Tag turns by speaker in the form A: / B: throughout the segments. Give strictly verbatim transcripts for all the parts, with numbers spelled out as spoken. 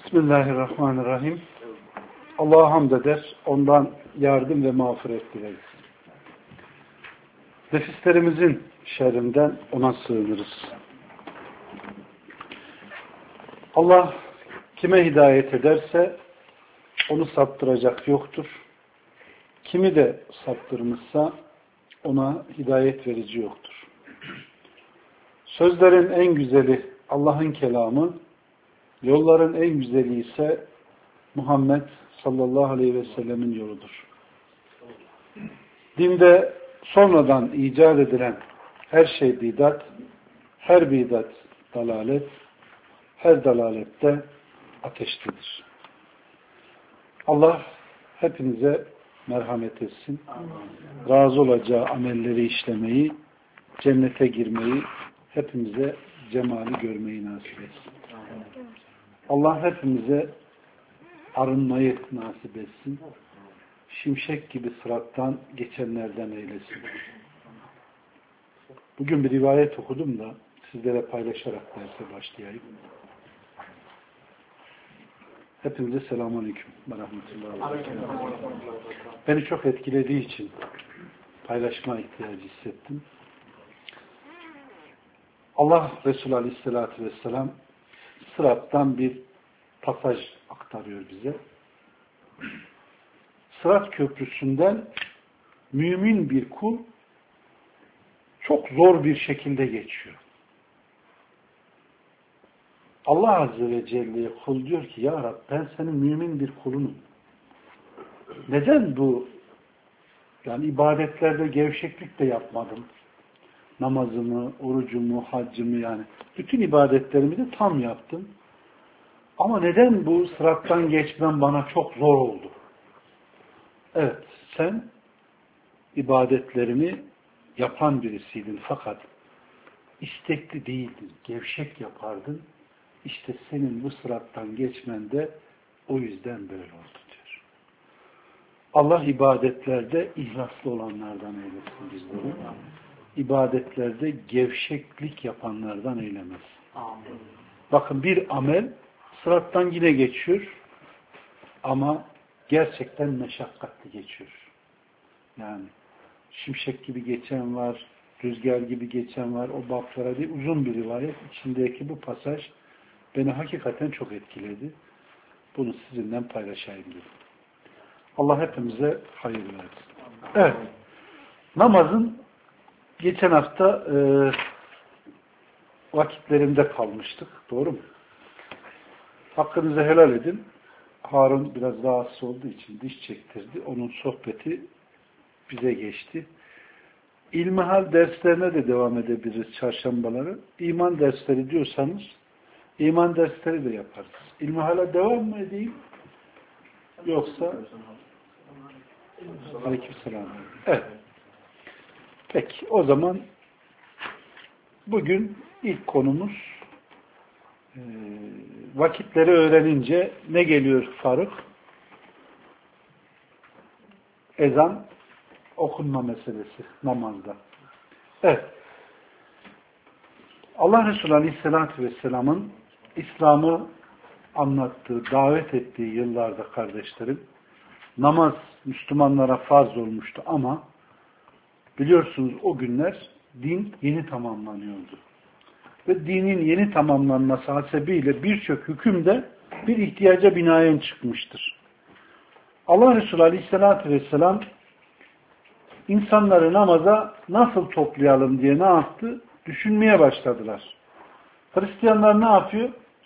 A: Bismillahirrahmanirrahim. Allah'a hamd eder, ondan yardım ve mağfiret dileriz. Nefislerimizin şerrinden ona sığınırız. Allah kime hidayet ederse onu saptıracak yoktur. Kimi de saptırmışsa ona hidayet verici yoktur. Sözlerin en güzeli Allah'ın kelamı, yolların en güzeli ise Muhammed sallallahu aleyhi ve sellemin yoludur. Dinde sonradan icat edilen her şey bidat, her bidat dalalet, her dalalette ateştedir. Allah hepinize merhamet etsin. Razı olacağı amelleri işlemeyi, cennete girmeyi, hepimize cemali görmeyi nasip etsin. Allah hepimize arınmayı nasip etsin. Şimşek gibi sırattan geçenlerden eylesin. Bugün bir rivayet okudum da sizlere paylaşarak derse başlayayım. Hepinize selamünaleyküm ve rahmetullahi. Beni çok etkilediği için paylaşma ihtiyacı hissettim. Allah Resulü Aleyhisselatü Vesselam Sırat'tan bir pasaj aktarıyor bize. Sırat köprüsünden mümin bir kul çok zor bir şekilde geçiyor. Allah Azze ve Celle'ye kul diyor ki, Ya Rab, ben senin mümin bir kulunum. Neden bu yani ibadetlerde gevşeklik de yapmadım? Namazımı, orucumu, haccımı yani bütün ibadetlerimi de tam yaptım. Ama neden bu sırattan geçmem bana çok zor oldu? Evet, sen ibadetlerini yapan birisiydin fakat istekli değildin, gevşek yapardın. İşte senin bu sırattan geçmen de o yüzden böyle oldu diyor. Allah ibadetlerde ihlaslı olanlardan eylesin bizleri. İbadetlerde gevşeklik yapanlardan eylemez. Amin. Bakın bir amel sırattan yine geçiyor ama gerçekten meşakkatli geçiyor. Yani şimşek gibi geçen var, rüzgar gibi geçen var. O baplara değil, uzun bir rivayet. İçindeki bu pasaj beni hakikaten çok etkiledi. Bunu sizinle paylaşayım dedim. Allah hepimize hayır versin. Evet. Namazın geçen hafta e, vakitlerinde kalmıştık. Doğru mu? Hakkınızı helal edin. Harun biraz rahatsız olduğu için diş çektirdi. Onun sohbeti bize geçti. İlmihal derslerine de devam edebiliriz çarşambaları. İman dersleri diyorsanız iman dersleri de yaparız. İlmihal'e devam mı edeyim? Yoksa Aleykümselam. Evet. Peki o zaman bugün ilk konumuz e, vakitleri öğrenince ne geliyor Faruk? Ezan okunma meselesi namazda. Evet. Allah Resulü Aleyhisselatü Vesselam'ın İslam'ı anlattığı, davet ettiği yıllarda kardeşlerim namaz Müslümanlara farz olmuştu ama biliyorsunuz o günler din yeni tamamlanıyordu. Ve dinin yeni tamamlanması hasebiyle birçok hüküm de bir ihtiyaca binaen çıkmıştır. Allah Resulü Aleyhisselatü Vesselam insanları namaza nasıl toplayalım diye ne yaptı? Düşünmeye başladılar. Hristiyanlar ne yapıyor?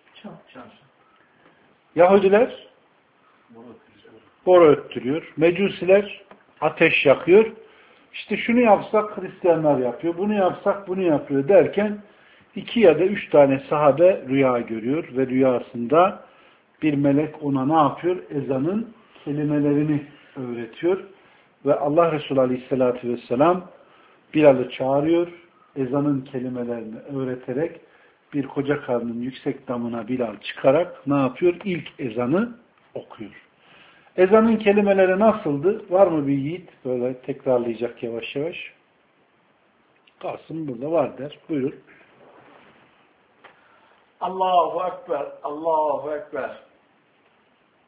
A: Yahudiler boru öttürüyor. Mecusiler ateş yakıyor. İşte şunu yapsak Hristiyanlar yapıyor. Bunu yapsak bunu yapıyor derken iki ya da üç tane sahabe rüya görüyor ve rüyasında bir melek ona ne yapıyor? Ezanın kelimelerini öğretiyor. Ve Allah Resulü Aleyhisselatü Vesselam Bilal'ı çağırıyor. Ezanın kelimelerini öğreterek bir koca karnın yüksek damına Bilal çıkarak ne yapıyor? İlk ezanı okuyor. Ezanın kelimeleri nasıldı? Var mı bir yiğit? Böyle tekrarlayacak yavaş yavaş. Kasım burada var der. Buyurun.
B: Allahu Ekber, Allahu Ekber.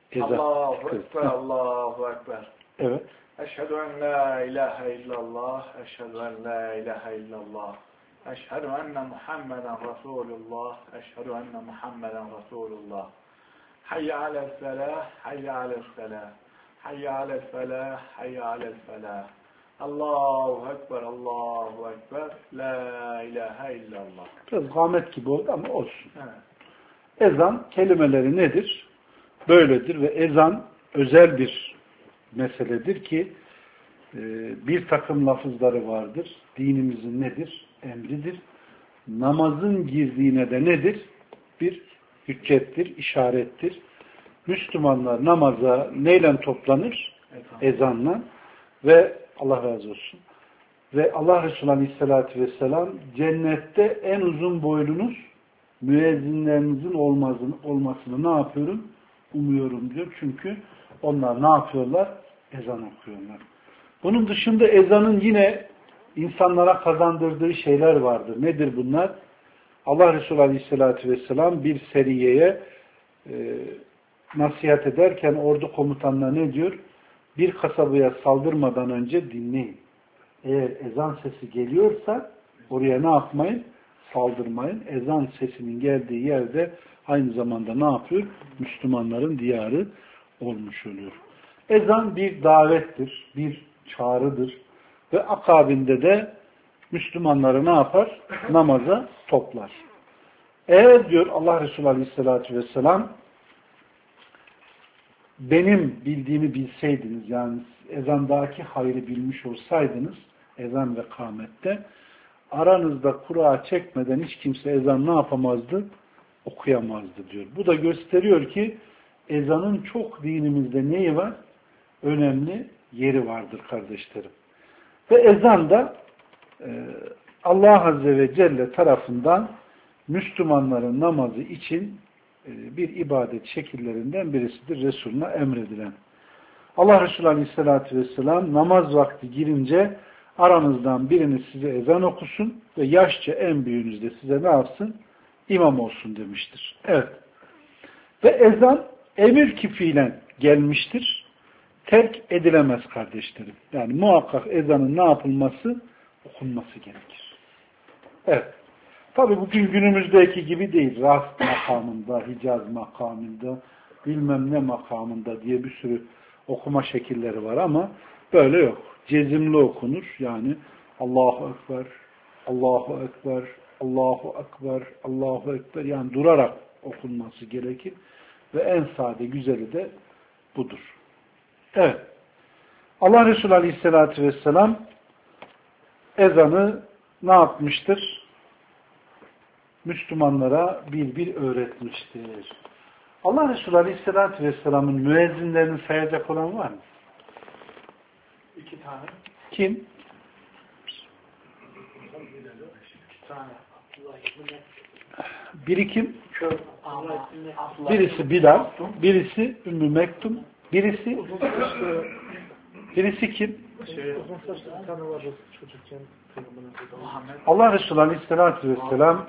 A: Ezan.
B: Allahu Ekber, Allahu Ekber.
A: Evet.
B: Eşhedü en la ilahe illallah, eşhedü en la ilahe illallah. Eşhedü enne Muhammeden Resulullah, eşhedü enne Muhammeden Resulullah. Hayye alel felah, hayye alel felah. Hayye alel felah, hayye alel felah. Allahu Ekber, Allahu Ekber, la ilahe illallah.
A: Biraz gâmet gibi oldu ama olsun.
B: Evet.
A: Ezan kelimeleri nedir? Böyledir ve ezan özel bir meseledir ki bir takım lafızları vardır. Dinimizin nedir? Emridir. Namazın girdiğine de nedir? Bir hüccettir, işarettir. Müslümanlar namaza neyle toplanır?
B: Ezan.
A: Ezanla. Ve Allah razı olsun. Ve Allah Resulü Aleyhisselatü Vesselam cennette en uzun boylunuz müezzinlerinizin olmasını, olmasını ne yapıyorum? Umuyorum diyor. Çünkü onlar ne yapıyorlar? Ezan okuyorlar. Bunun dışında ezanın yine insanlara kazandırdığı şeyler vardır. Nedir bunlar? Allah Resulü Aleyhisselatü Vesselam bir seriyeye e, nasihat ederken ordu komutanına ne diyor? Bir kasabaya saldırmadan önce dinleyin. Eğer ezan sesi geliyorsa oraya ne yapmayın? Saldırmayın. Ezan sesinin geldiği yerde aynı zamanda ne yapıyor? Müslümanların diyarı olmuş oluyor. Ezan bir davettir, bir çağrıdır ve akabinde de Müslümanları ne yapar? Namaza toplar. Eğer diyor Allah Resulü Aleyhisselatü Vesselam benim bildiğimi bilseydiniz, yani ezandaki hayrı bilmiş olsaydınız, ezan ve kâmette, aranızda kura çekmeden hiç kimse ezan ne yapamazdı? Okuyamazdı diyor. Bu da gösteriyor ki ezanın çok dinimizde neyi var? Önemli yeri vardır kardeşlerim. Ve ezan da e, Allah Azze ve Celle tarafından Müslümanların namazı için e, bir ibadet şekillerinden birisidir. Resulüne emredilen. Allah Resulü Aleyhisselatü Vesselam namaz vakti girince aranızdan biriniz size ezan okusun ve yaşça en büyüğünüz de size ne yapsın? İmam olsun demiştir. Evet. Ve ezan emir kifiyle gelmiştir. Terk edilemez kardeşlerim. Yani muhakkak ezanın ne yapılması? Okunması gerekir. Evet. Tabi bugün günümüzdeki gibi değil. Rast makamında, Hicaz makamında, bilmem ne makamında diye bir sürü okuma şekilleri var ama böyle yok. Cezimli okunur. Yani Allahu Ekber, Allahu Ekber, Allahu Ekber, Allahu Ekber, yani durarak okunması gerekir. Ve en sade, güzeli de budur. Evet. Allah Resulü Aleyhisselatü Vesselam ezanı ne yapmıştır? Müslümanlara bir bir öğretmiştir. Allah Resulü Aleyhisselatü Vesselam'ın müezzinlerini sayacak olan var mı?
B: İki tane.
A: Kim?
B: İki tane.
A: Biri kim?
B: Kör.
A: Birisi Bilal, birisi Ümmü Mektum, birisi birisi kim?
B: Şey, uzun saçlı bir tane vardı çocukken.
A: Allah Resulü Aleyhisselatü Vesselam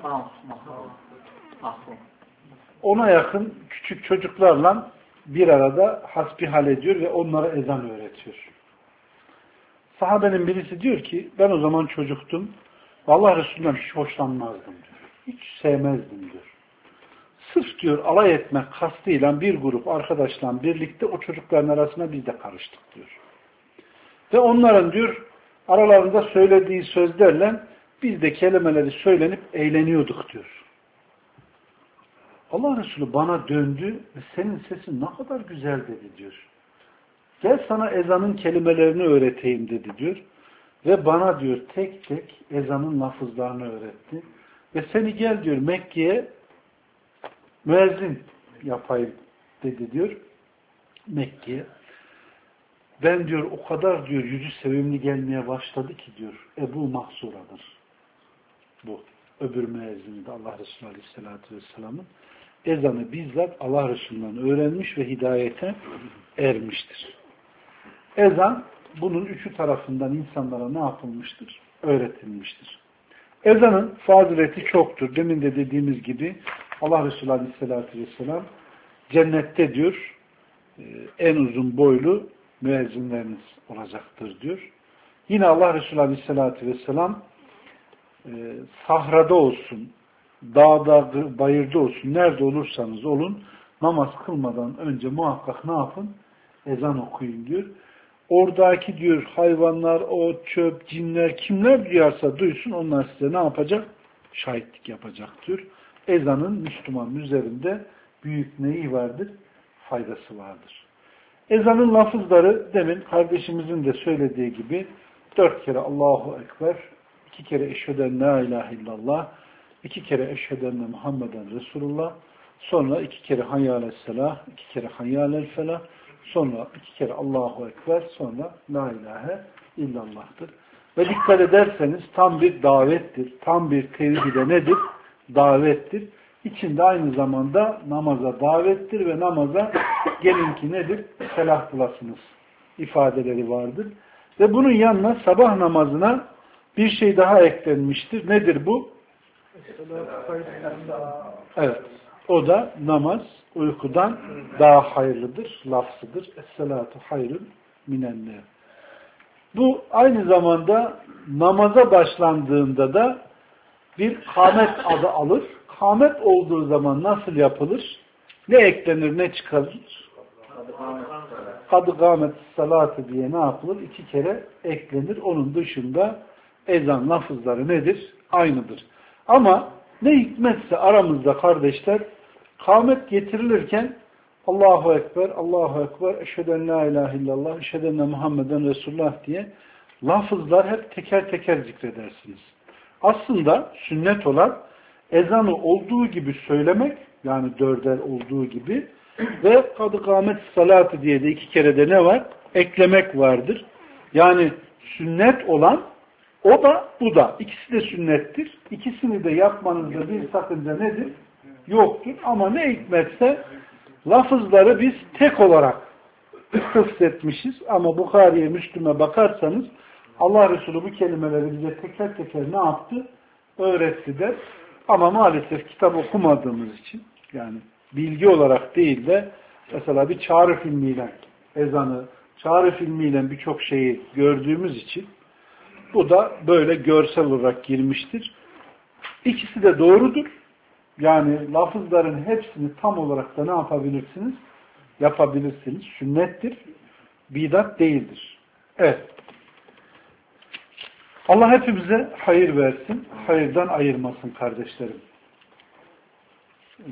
A: ona yakın küçük çocuklarla bir arada hasbihal ediyor ve onlara ezan öğretiyor. Sahabenin birisi diyor ki ben o zaman çocuktum. Allah Resulü'nden hiç hoşlanmazdım diyor. Hiç sevmezdim diyor. Sırf diyor alay etmek kastıyla bir grup arkadaşla birlikte o çocukların arasına biz de karıştık diyor. Ve onların diyor aralarında söylediği sözlerle biz de kelimeleri söylenip eğleniyorduk diyor. Allah Resulü bana döndü ve senin sesin ne kadar güzel dedi diyor. Gel sana ezanın kelimelerini öğreteyim dedi diyor. Ve bana diyor tek tek ezanın lafızlarını öğretti. Ve seni gel diyor Mekke'ye müezzin yapayım dedi diyor. Mekke'ye. Ben diyor o kadar diyor yüzü sevimli gelmeye başladı ki diyor Ebu Mahsura'dır. Bu öbür müezzini de Allah Resulü Aleyhisselatü Vesselam'ın ezanı bizzat Allah Resulü'nden öğrenmiş ve hidayete ermiştir. Ezan bunun üçü tarafından insanlara ne yapılmıştır? Öğretilmiştir. Ezanın fazileti çoktur. Demin de dediğimiz gibi Allah Resulü Aleyhisselatü Vesselam cennette diyor en uzun boylu müezzinleriniz olacaktır diyor. Yine Allah Resulü Aleyhisselatü Vesselam e, sahrada olsun, dağda, bayırda olsun, nerede olursanız olun, namaz kılmadan önce muhakkak ne yapın? Ezan okuyun diyor. Oradaki diyor hayvanlar, o çöp, cinler, kimler duyarsa duysun, onlar size ne yapacak? Şahitlik yapacak diyor. Ezanın Müslümanın üzerinde büyük neyi vardır? Faydası vardır. Ezanın lafızları demin kardeşimizin de söylediği gibi dört kere Allahu Ekber, iki kere Eşheden La İlahe illallah, iki kere Eşheden Muhammeden Resulullah, sonra iki kere Hayyâlesselah, iki kere Hayyâlelfelah, sonra iki kere Allahu Ekber, sonra La İlahe illallah'tır. Ve dikkat ederseniz tam bir davettir. Tam bir tevhide nedir? Davettir. İçinde aynı zamanda namaza davettir ve namaza gelin ki nedir? Selah bulasınız ifadeleri vardır. Ve bunun yanına sabah namazına bir şey daha eklenmiştir. Nedir bu? Evet. O da namaz uykudan daha hayırlıdır. Lafzıdır. Es-salatu hayrun minennâr. Bu aynı zamanda namaza başlandığında da bir kâmet adı alır. Kâmet olduğu zaman nasıl yapılır? Ne eklenir, ne çıkarılır? Kadı kâmet salatı diye ne yapılır? İki kere eklenir. Onun dışında ezan lafızları nedir? Aynıdır. Ama ne hikmetse aramızda kardeşler kâmet getirilirken Allahu Ekber, Allahu Ekber, Eşheden La İlahe illallah, Eşheden Muhammeden Resulullah diye lafızlar hep teker teker zikredersiniz. Aslında sünnet olan ezanı olduğu gibi söylemek, yani dörder olduğu gibi ve kadı kâmet salatı diye de iki kere de ne var? Eklemek vardır. Yani sünnet olan o da bu da. İkisi de sünnettir. İkisini de yapmanızda bir sakınca nedir? Yoktur. Ama ne hikmetse lafızları biz tek olarak hıfzetmişiz. Ama Bukhari'ye, Müslüm'e bakarsanız Allah Resulü bu kelimeleri bize teker teker ne yaptı? Öğretti der. Ama maalesef kitap okumadığımız için, yani bilgi olarak değil de mesela bir çağrı filmiyle ezanı, çağrı filmiyle birçok şeyi gördüğümüz için bu da böyle görsel olarak girmiştir. İkisi de doğrudur. Yani lafızların hepsini tam olarak da ne yapabilirsiniz? Yapabilirsiniz. Sünnettir. Bidat değildir. Evet. Allah hepimize hayır versin. Hayırdan ayırmasın kardeşlerim. Ee,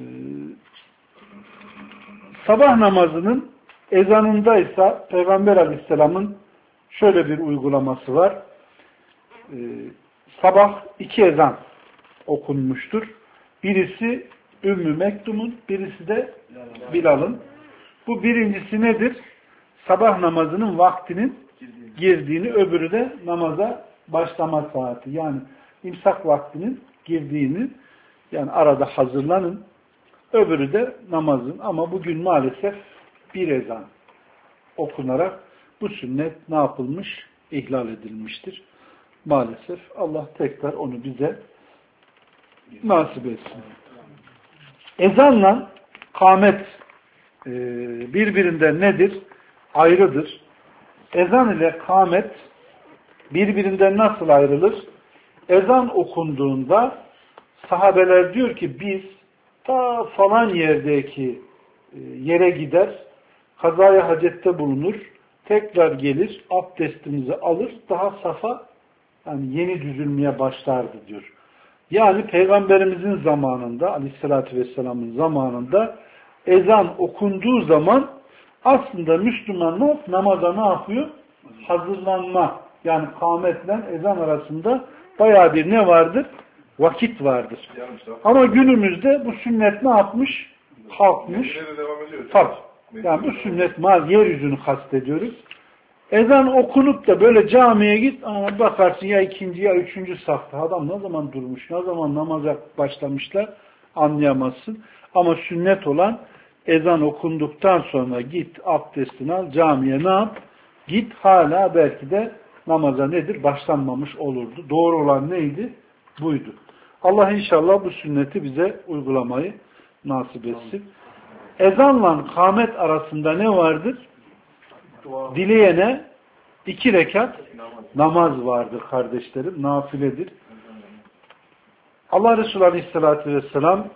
A: sabah namazının ezanındaysa Peygamber Aleyhisselam'ın şöyle bir uygulaması var. Ee, sabah iki ezan okunmuştur. Birisi Ümmü Mektum'un, birisi de Bilal'ın. Bu birincisi nedir? Sabah namazının vaktinin girdiğini, öbürü de namaza başlama saati. Yani imsak vaktinin girdiğini, yani arada hazırlanın. Öbürü de namazın. Ama bugün maalesef bir ezan okunarak bu sünnet ne yapılmış? İhlal edilmiştir. Maalesef Allah tekrar onu bize nasip etsin. Ezanla kâmet e, birbirinden nedir? Ayrıdır. Ezan ile kâmet birbirinden nasıl ayrılır? Ezan okunduğunda sahabeler diyor ki biz ta falan yerdeki e, yere gider, kazaya hacette bulunur, tekrar gelir, abdestimizi alır, daha safa yani yeni düzülmeye başlardı diyor. Yani Peygamberimizin zamanında, Aleyhisselatü Vesselam'ın zamanında ezan okunduğu zaman aslında Müslümanlar namaza ne yapıyor? Hazırlanma. Yani kâmetle ezan arasında bayağı bir ne vardır? Vakit vardır. Ama günümüzde bu sünnet ne yapmış? Kalkmış. Tabii. Yani bu sünnet mal yeryüzünü kastediyoruz. Ezan okunup da böyle camiye git, ama bakarsın ya ikinci ya üçüncü safta. Adam ne zaman durmuş, ne zaman namaza başlamışlar anlayamazsın. Ama sünnet olan ezan okunduktan sonra git abdestini al, camiye ne yap? Git, hala belki de namaza nedir? Başlanmamış olurdu. Doğru olan neydi? Buydu. Allah inşallah bu sünneti bize uygulamayı nasip etsin. ezanla kâmet arasında ne vardır? Dileyene iki rekat namaz vardır kardeşlerim. Nafiledir. Allah Resulü Aleyhisselatü Vesselam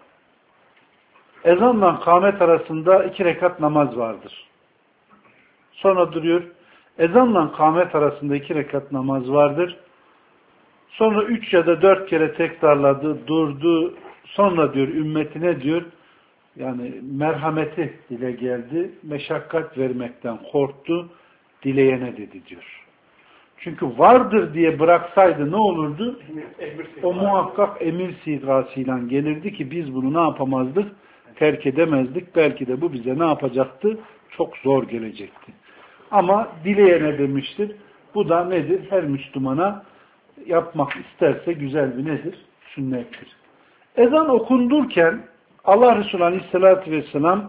A: ezanla kâmet arasında iki rekat namaz vardır. Sonra duruyor. Ezanla kâmet arasında iki rekat namaz vardır. Sonra üç ya da dört kere tekrarladı, durdu. Sonra diyor ümmetine diyor yani merhameti dile geldi. Meşakkat vermekten korktu. Dileyene dedi diyor. Çünkü vardır diye bıraksaydı ne olurdu? O muhakkak emir sigasıyla gelirdi ki biz bunu ne yapamazdık? Terk edemezdik. Belki de bu bize ne yapacaktı? Çok zor gelecekti. Ama dileyene demiştir. Bu da nedir? Her Müslümana yapmak isterse güzel bir nedir? Sünnettir. Ezan okundurken Allah Resulü Aleyhisselatü Vesselam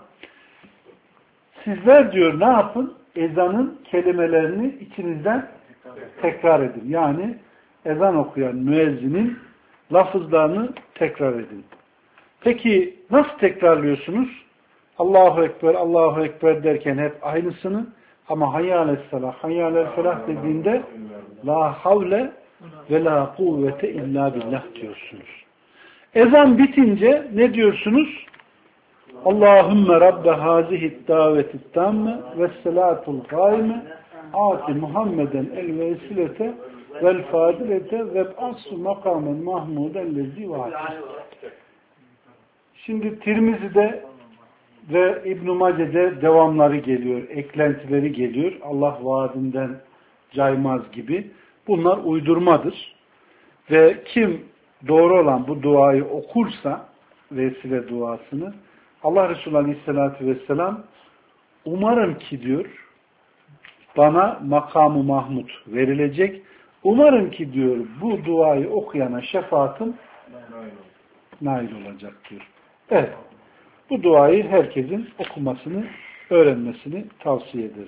A: sizler diyor ne yapın? Ezanın kelimelerini içinizden tekrar edin. Yani ezan okuyan müezzinin lafızlarını tekrar edin. Peki nasıl tekrarlıyorsunuz? Allahu Ekber, Allahu Ekber derken hep aynısını ama hayyâles salah, hayyâles felah dediğinde la havle ve la kuvvete illa billah diyorsunuz. Ezan bitince ne diyorsunuz? Allahümme Rabbe hazihid davetit tamme ve selatul kaime ati Muhammeden el vesilete vel fadilete ve asru makamen mahmuden lezi vaati. Şimdi Tirmizi'de ve İbn-i Mace'de devamları geliyor, eklentileri geliyor. Allah vaadinden caymaz gibi. Bunlar uydurmadır. Ve kim doğru olan bu duayı okursa, vesile duasını, Allah Resulü Aleyhisselatü Vesselam umarım ki diyor, bana makamı Mahmud verilecek. Umarım ki diyor, bu duayı okuyana şefaatim nail olacak diyor. Evet. Bu duayı herkesin okumasını, öğrenmesini tavsiye ederim.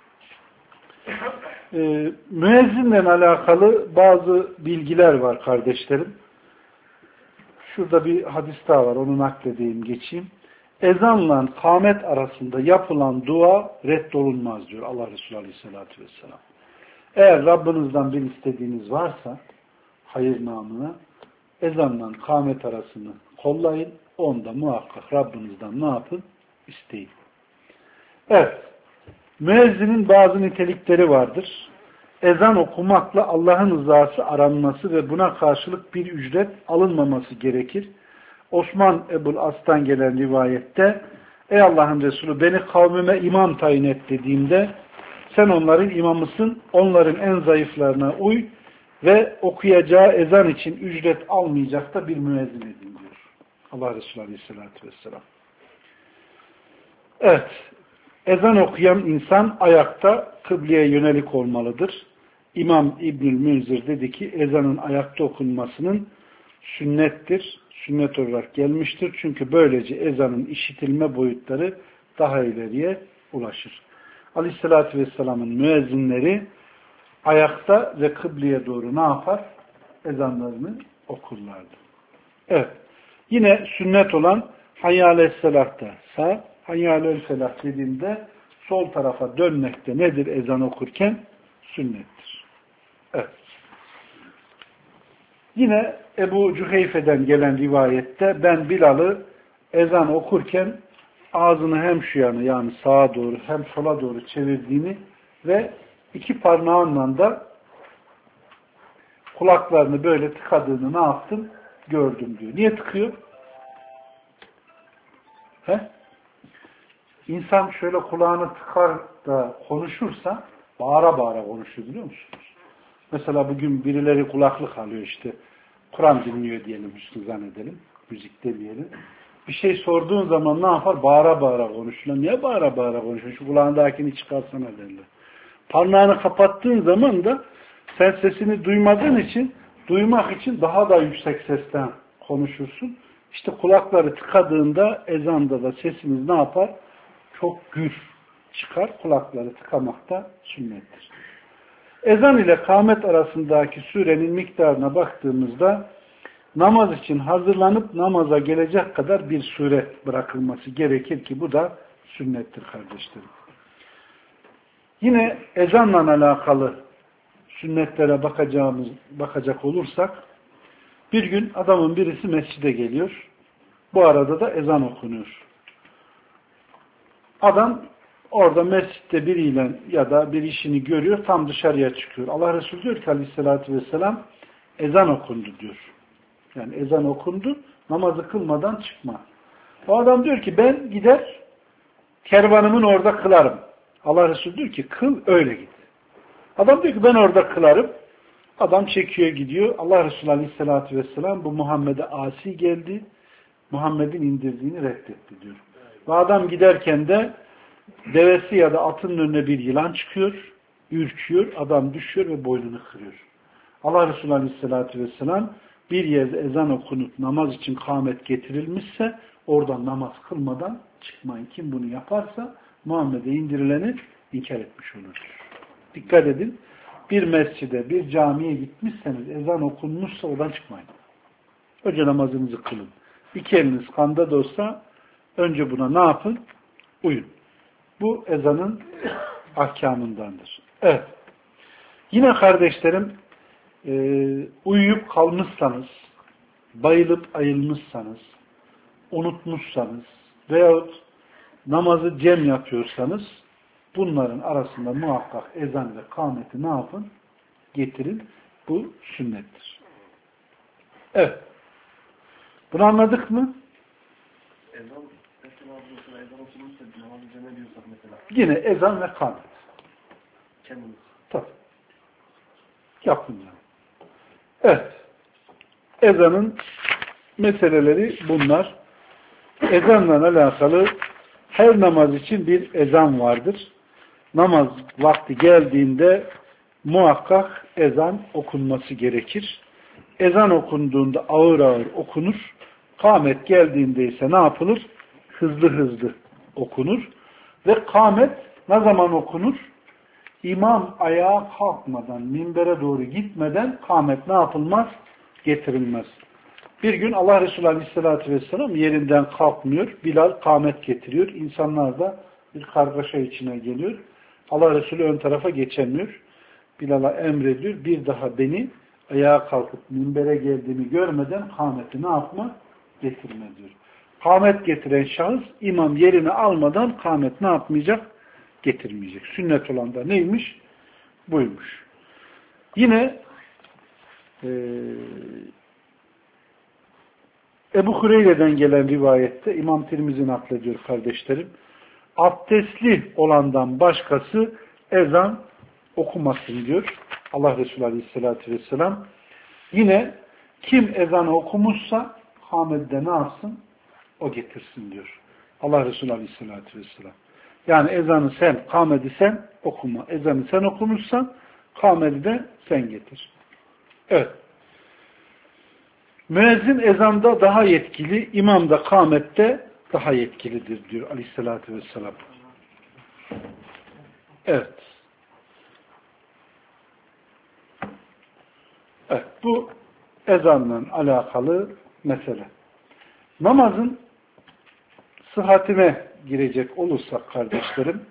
A: Ee, müezzinle alakalı bazı bilgiler var kardeşlerim. Şurada bir hadis daha var. Onu nakledeyim, geçeyim. Ezanla kâmet arasında yapılan dua reddolunmaz diyor Allah Resulü Aleyhisselatü Vesselam. Eğer Rabbinizden bir istediğiniz varsa hayır namına ezanla kâmet arasını kollayın. Onda muhakkak Rabbinizden ne yapın? İsteyin. Evet. Müezzinin bazı nitelikleri vardır. Ezan okumakla Allah'ın rızası aranması ve buna karşılık bir ücret alınmaması gerekir. Osman Ebul As'tan gelen rivayette ey Allah'ın Resulü beni kavmime imam tayin et dediğimde sen onların imamısın, onların en zayıflarına uy ve okuyacağı ezan için ücret almayacak da bir müezzin edin diyor. Allah Resulü Aleyhisselatü Vesselam. Evet. Ezan okuyan insan ayakta kıbleye yönelik olmalıdır. İmam İbnül Münzir dedi ki ezanın ayakta okunmasının sünnettir. Sünnet olarak gelmiştir. Çünkü böylece ezanın işitilme boyutları daha ileriye ulaşır. Aleyhisselatü Vesselam'ın müezzinleri ayakta ve kıbleye doğru ne yapar? Ezanlarını okurlardı. Evet. Yine sünnet olan hayyâles selah'ta sağ, hayyâlel felah dediğinde sol tarafa dönmekte nedir ezan okurken? Sünnettir. Evet. Yine Ebu Cüheyfe'den gelen rivayette ben Bilal'ı ezan okurken ağzını hem şu yana yani sağa doğru hem sola doğru çevirdiğini ve iki parmağınla da kulaklarını böyle tıkadığını ne yaptım? Gördüm diyor. Niye tıkıyor? He? İnsan şöyle kulağını tıkar da konuşursa bağıra bağıra konuşuyor biliyor musunuz? Mesela bugün birileri kulaklık alıyor işte. Kur'an dinliyor diyelim, üstü zannedelim. Müzikte diyelim. Bir şey sorduğun zaman ne yapar? Bağıra bağıra konuşuyor. Niye bağıra bağıra konuşuyor? Şu kulağındakini çıkarsana derler. Parmağını kapattığın zaman da sen sesini duymadığın için duymak için daha da yüksek sesten konuşursun. İşte kulakları tıkadığında ezanda da sesiniz ne yapar? Çok gür çıkar. Kulakları tıkamak da sünnettir. Ezan ile kâmet arasındaki sürenin miktarına baktığımızda namaz için hazırlanıp namaza gelecek kadar bir suret bırakılması gerekir ki bu da sünnettir kardeşlerim. Yine ezanla alakalı sünnetlere bakacağımız bakacak olursak bir gün adamın birisi mescide geliyor. Bu arada da ezan okunuyor. Adam orada mescitte biriyle ya da bir işini görüyor, tam dışarıya çıkıyor. Allah Resulü diyor ki aleyhissalatü vesselam ezan okundu diyor. Yani ezan okundu, namazı kılmadan çıkma. O adam diyor ki ben gider kervanımın orada kılarım. Allah Resulü diyor ki kıl öyle git. Adam diyor ki ben orada kılarım. Adam çekiyor gidiyor. Allah Resulü aleyhissalatü vesselam bu Muhammed'e asi geldi. Muhammed'in indirdiğini reddetti diyor. Ve adam giderken de devesi ya da atının önüne bir yılan çıkıyor. Ürküyor. Adam düşüyor ve boynunu kırıyor. Allah Resulü aleyhissalatü vesselam bir yerde ezan okunup namaz için kâmet getirilmişse oradan namaz kılmadan çıkmayın. Kim bunu yaparsa Muhammed'e indirileni inkar etmiş olur. Dikkat edin. Bir mescide, bir camiye gitmişseniz ezan okunmuşsa oradan çıkmayın. Önce namazınızı kılın. İki eliniz kanda da olsa önce buna ne yapın? Uyun. Bu ezanın ahkamındandır. Evet. Yine kardeşlerim e, uyuyup kalmışsanız, bayılıp ayılmışsanız, unutmuşsanız veyahut namazı cem yapıyorsanız bunların arasında muhakkak ezan ve kâmeti ne yapın? Getirin. Bu sünnettir. Evet. Bunu anladık mı?
C: Ezan, mesela ezan okunursa namazı cem ediyorsak mesela.
A: Yine ezan ve kâmet.
C: Kendimiz.
A: Tabii. Yapın yani. Evet. Ezanın meseleleri bunlar. Ezanla alakalı her namaz için bir ezan vardır. Namaz vakti geldiğinde muhakkak ezan okunması gerekir. Ezan okunduğunda ağır ağır okunur. Kâmet geldiğinde ise ne yapılır? Hızlı hızlı okunur. Ve kâmet ne zaman okunur? İmam ayağa kalkmadan, minbere doğru gitmeden kâmet ne yapılmaz? Getirilmez. Bir gün Allah Resulü Aleyhisselatü Vesselam yerinden kalkmıyor. Bilal kâmet getiriyor. İnsanlar da bir kargaşa içine geliyor. Allah Resulü ön tarafa geçemiyor. Bilal'a emrediyor. Bir daha beni ayağa kalkıp minbere geldiğimi görmeden kâmeti ne yapma? Getirme diyor. Kâmet getiren şahıs imam yerini almadan kâmet ne yapmayacak? Getirmeyecek. Sünnet olan da neymiş? Buymuş. Yine eee Ebu Hureyre'den gelen rivayette İmam Tirmizi naklediyor kardeşlerim. Abdestli olandan başkası ezan okumasın diyor. Allah Resulü Aleyhisselatü Vesselam. Yine kim ezanı okumuşsa kâmette ne yapsın? O getirsin diyor. Allah Resulü Aleyhisselatü Vesselam. Yani ezanı sen, kâmeti sen okuma. Ezanı sen okumuşsan kâmeti de sen getir. Evet. Müezzin ezanda daha yetkili, imam da kâmette daha yetkilidir diyor Aleyhisselatü Vesselam. Evet. Evet. Bu ezanla alakalı mesele. Namazın sıhhatine girecek olursak kardeşlerim,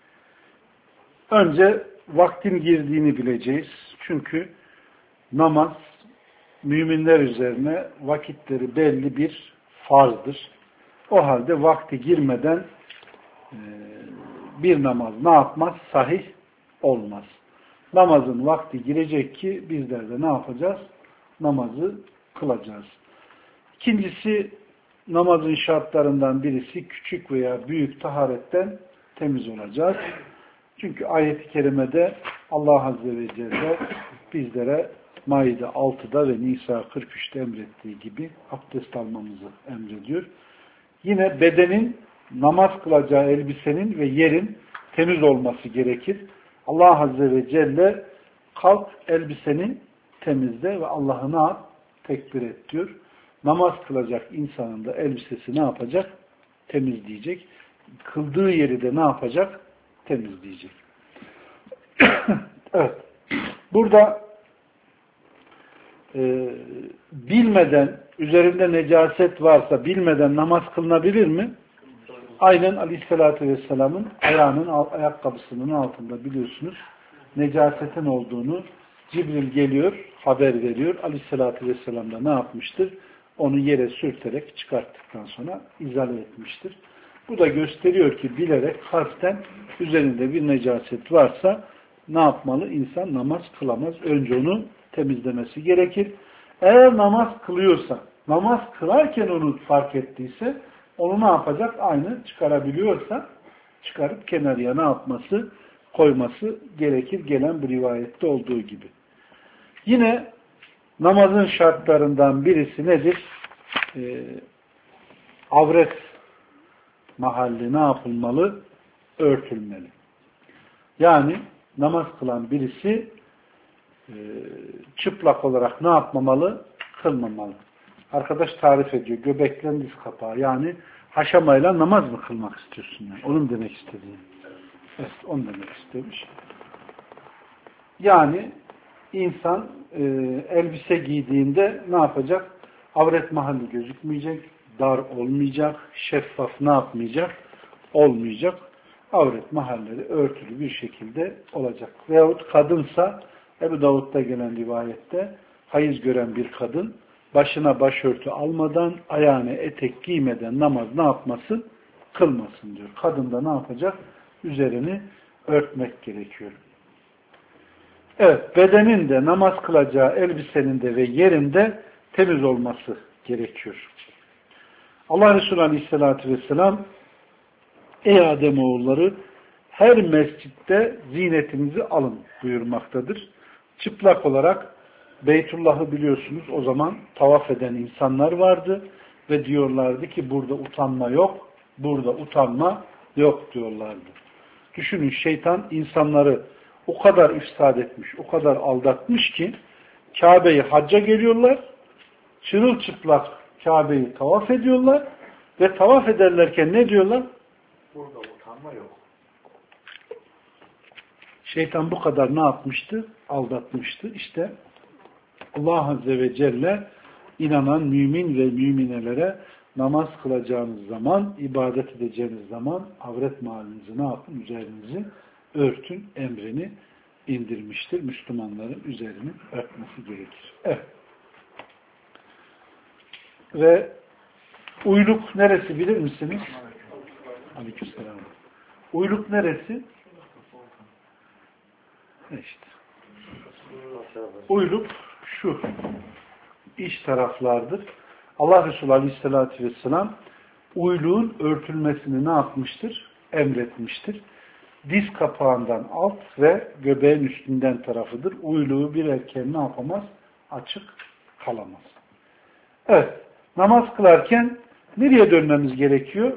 A: önce vaktin girdiğini bileceğiz. Çünkü namaz müminler üzerine vakitleri belli bir farzdır. O halde vakti girmeden e, bir namaz ne yapmaz? Sahih olmaz. Namazın vakti girecek ki bizler de ne yapacağız? Namazı kılacağız. İkincisi namazın şartlarından birisi küçük veya büyük taharetten temiz olacağız. Çünkü ayet-i kerimede Allah Azze ve Celle bizlere Maide altıda ve Nisa kırk üçte emrettiği gibi abdest almamızı emrediyor. Yine bedenin, namaz kılacağı elbisenin ve yerin temiz olması gerekir. Allah Azze ve Celle kalk elbiseni temizle ve Allah'ı ne yap? Tekbir et diyor. Namaz kılacak insanın da elbisesi ne yapacak? Temizleyecek. Kıldığı yeri de ne yapacak? e, bilmeden, üzerinde necaset varsa bilmeden namaz kılınabilir mi? Aynen Aleyhisselatü Vesselam'ın ayağının, ayakkabısının altında biliyorsunuz necasetin olduğunu Cibril geliyor, haber veriyor. Aleyhisselatü Vesselam da ne yapmıştır? Onu yere sürterek çıkarttıktan sonra izale etmiştir. Bu da gösteriyor ki bilerek kasten üzerinde bir necaset varsa ne yapmalı? İnsan namaz kılamaz. Önce onu temizlemesi gerekir. Eğer namaz kılıyorsa, namaz kılarken onu fark ettiyse onu ne yapacak? Aynı çıkarabiliyorsa çıkarıp kenarıya ne yapması? Koyması gerekir. Gelen bir rivayette olduğu gibi. Yine namazın şartlarından birisi nedir? Ee, avret mahalli ne yapılmalı? Örtülmeli. Yani namaz kılan birisi e, çıplak olarak ne yapmamalı? Kılmamalı. Arkadaş tarif ediyor. Göbeklen diz kapağı. Yani haşamayla namaz mı kılmak istiyorsun? Yani? Onu mu demek istediğin? Evet, onu demek istemiş. Yani insan e, elbise giydiğinde ne yapacak? Avret mahalli gözükmeyecek, dar olmayacak, şeffaf ne yapmayacak? Olmayacak. Avret mahalleri örtülü bir şekilde olacak. Veyahut kadınsa Ebu Davud'da gelen rivayette hayız gören bir kadın başına başörtü almadan, ayağına etek giymeden namaz ne yapmasın? Kılmasın diyor. Kadın da ne yapacak? Üzerini örtmek gerekiyor. Evet, bedenin de namaz kılacağı elbisenin de ve yerinde temiz olması gerekiyor. Allah Resulü Aleyhisselatü Vesselam ey Ademoğulları her mescitte zinetinizi alın buyurmaktadır. Çıplak olarak Beytullah'ı biliyorsunuz o zaman tavaf eden insanlar vardı ve diyorlardı ki burada utanma yok, burada utanma yok diyorlardı. Düşünün şeytan insanları o kadar ifsad etmiş, o kadar aldatmış ki Kabe'yi hacca geliyorlar, çırılçıplak Kabe'yi tavaf ediyorlar ve tavaf ederlerken ne diyorlar?
B: Burada utanma yok.
A: Şeytan bu kadar ne yapmıştı? Aldatmıştı. İşte Allah Azze ve Celle inanan mümin ve müminelere namaz kılacağınız zaman, ibadet edeceğiniz zaman avret mahallinizi ne yapın? Üzerinizi örtün emrini indirmiştir. Müslümanların üzerini örtmesi gerekir. Evet. Ve uyluk neresi bilir misiniz? Aleykümselam. Uyluk neresi? İşte. Uyluk şu iç taraflardır. Allah Resulü Aleyhisselatü Vesselam uyluğun örtülmesini ne yapmıştır? Emretmiştir. Diz kapağından alt ve göbeğin üstünden tarafıdır. Uyluğu bir erkeğin ne yapamaz? Açık kalamaz. Evet. Namaz kılarken nereye dönmemiz gerekiyor?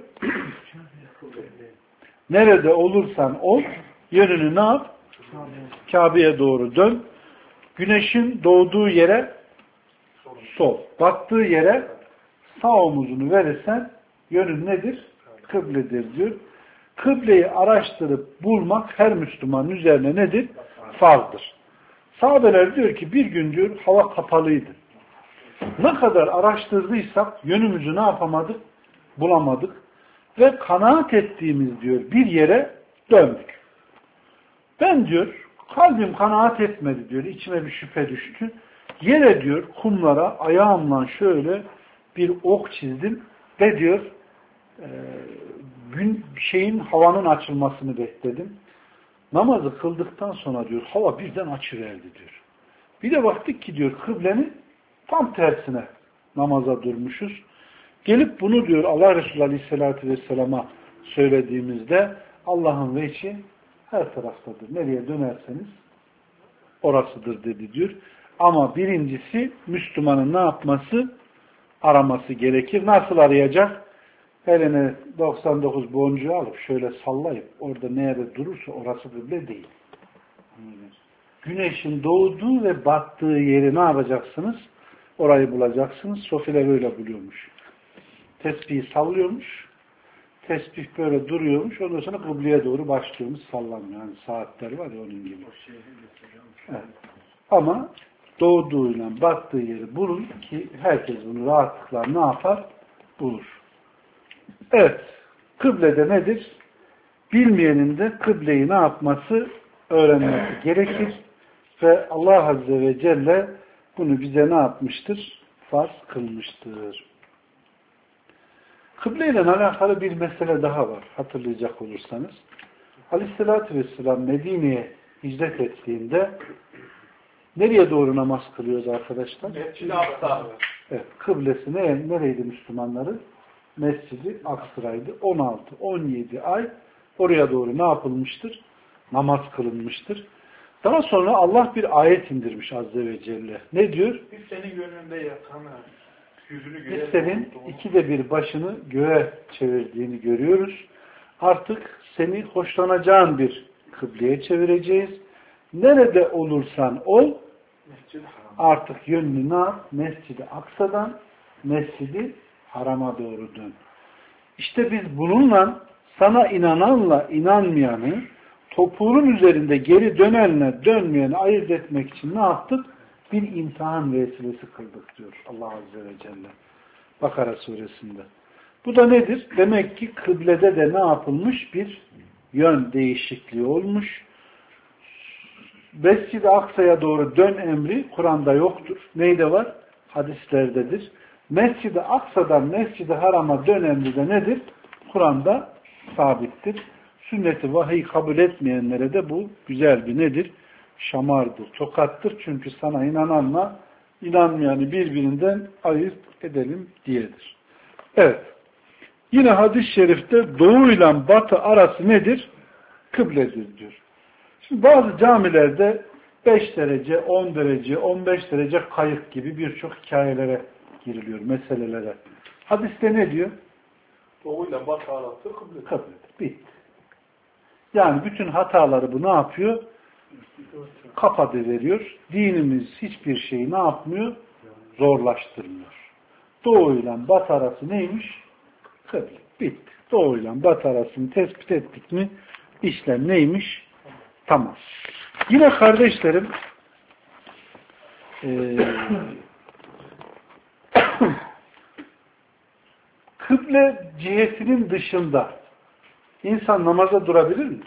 A: Nerede olursan ol, yönünü ne yap? Kabe'ye doğru dön. Güneşin doğduğu yere sol. Battığı yere sağ omuzunu verirsen yönün nedir? Kıbledir diyor. Kıbleyi araştırıp bulmak her Müslümanın üzerine nedir? Farzdır. Sahabeler diyor ki bir gün diyor hava kapalıydı. Ne kadar araştırdıysak yönümüzü ne yapamadık? Bulamadık. Ve kanaat ettiğimiz diyor bir yere döndük. Ben diyor kalbim kanaat etmedi diyor. İçime bir şüphe düştü. Yere diyor kumlara ayağımla şöyle bir ok çizdim ve diyor e, gün şeyin havanın açılmasını bekledim. Namazı kıldıktan sonra diyor hava birden açıverdi diyor. Bir de baktık ki diyor kıblenin tam tersine namaza durmuşuz. Gelip bunu diyor Allah Resulü Aleyhisselatü Vesselam'a söylediğimizde Allah'ın veçi her taraftadır. Nereye dönerseniz orasıdır dedi diyor. Ama birincisi Müslümanın ne yapması? Araması gerekir. Nasıl arayacak? Eline doksan dokuz boncuğu alıp şöyle sallayıp orada nerede durursa orası kıble değil. Güneşin doğduğu ve battığı yeri ne yapacaksınız? Orayı bulacaksınız. Sofiler öyle buluyormuş. Tesbihi sallıyormuş. Tesbih böyle duruyormuş. Ondan sonra kıbleye doğru başlıyormuş sallanmıyor. Yani saatler var ya onun gibi. Evet. Ama doğduğuyla battığı yeri bulun ki herkes bunu rahatlıkla ne yapar? Bulur. Evet. Kıblede nedir? Bilmeyenin de kıbleyi ne yapması? Öğrenmesi gerekir. Ve Allah Azze ve Celle bunu bize ne yapmıştır? Farz kılmıştır. Kıbleyle alakalı bir mesele daha var. Hatırlayacak olursanız. Aleyhisselatü Vesselam Medine'ye hicret ettiğinde nereye doğru namaz kılıyoruz arkadaşlar?
B: Mescid-i Aksa.
A: Evet. Kıblesi ne, nereydi Müslümanların? Mescid-i Aksa'ydı. on altı on yedi ay oraya doğru ne yapılmıştır? Namaz kılınmıştır. Daha sonra Allah bir ayet indirmiş Azze ve Celle. Ne diyor?
B: Biz senin gönlünde yatanı, yüzünü
A: Biz
B: görelim.
A: senin ikide bir başını göğe çevirdiğini görüyoruz. Artık seni hoşlanacağın bir kıbleye çevireceğiz. Nerede olursan ol, artık yönünü ne yap? Mescid-i Aksa'dan Mescid-i Haram'a doğru dön. İşte biz bununla sana inananla inanmayanı, topuğunun üzerinde geri dönenle dönmeyeni ayırt etmek için ne yaptık? Bir imtihan vesilesi kıldık diyor Allah Azze ve Celle. Bakara suresinde. Bu da nedir? Demek ki kıblede de ne yapılmış? Bir yön değişikliği olmuş. Mescid-i Aksa'ya doğru dön emri Kur'an'da yoktur. Neyde var? Hadislerdedir. Mescid-i Aksa'dan Mescid-i Haram'a dön emri de nedir? Kur'an'da sabittir. Sünnet-i vahiy kabul etmeyenlere de bu güzel bir nedir? Şamardır, tokattır. Çünkü sana inananla inanmayanı birbirinden ayırt edelim diyedir. Evet. Yine hadis-i şerifte doğu ile batı arası nedir? Kıbledir diyor. Şimdi bazı camilerde beş derece, on derece, on beş derece kayık gibi birçok hikayelere giriliyor, meselelere. Hadiste ne diyor?
B: Doğuyla batı arası kıble.
A: Kıbledir. Bitti. Yani bütün hataları bu ne yapıyor? Kapadı veriyor. Dinimiz hiçbir şeyi ne yapmıyor? Zorlaştırmıyor. Doğu ile batı arası neymiş? Kıble. Bitti. Doğu ile batı arasını tespit ettik mi? İşlem neymiş? Tamam. Yine kardeşlerim e, kıble cihetinin dışında insan namaza durabilir mi?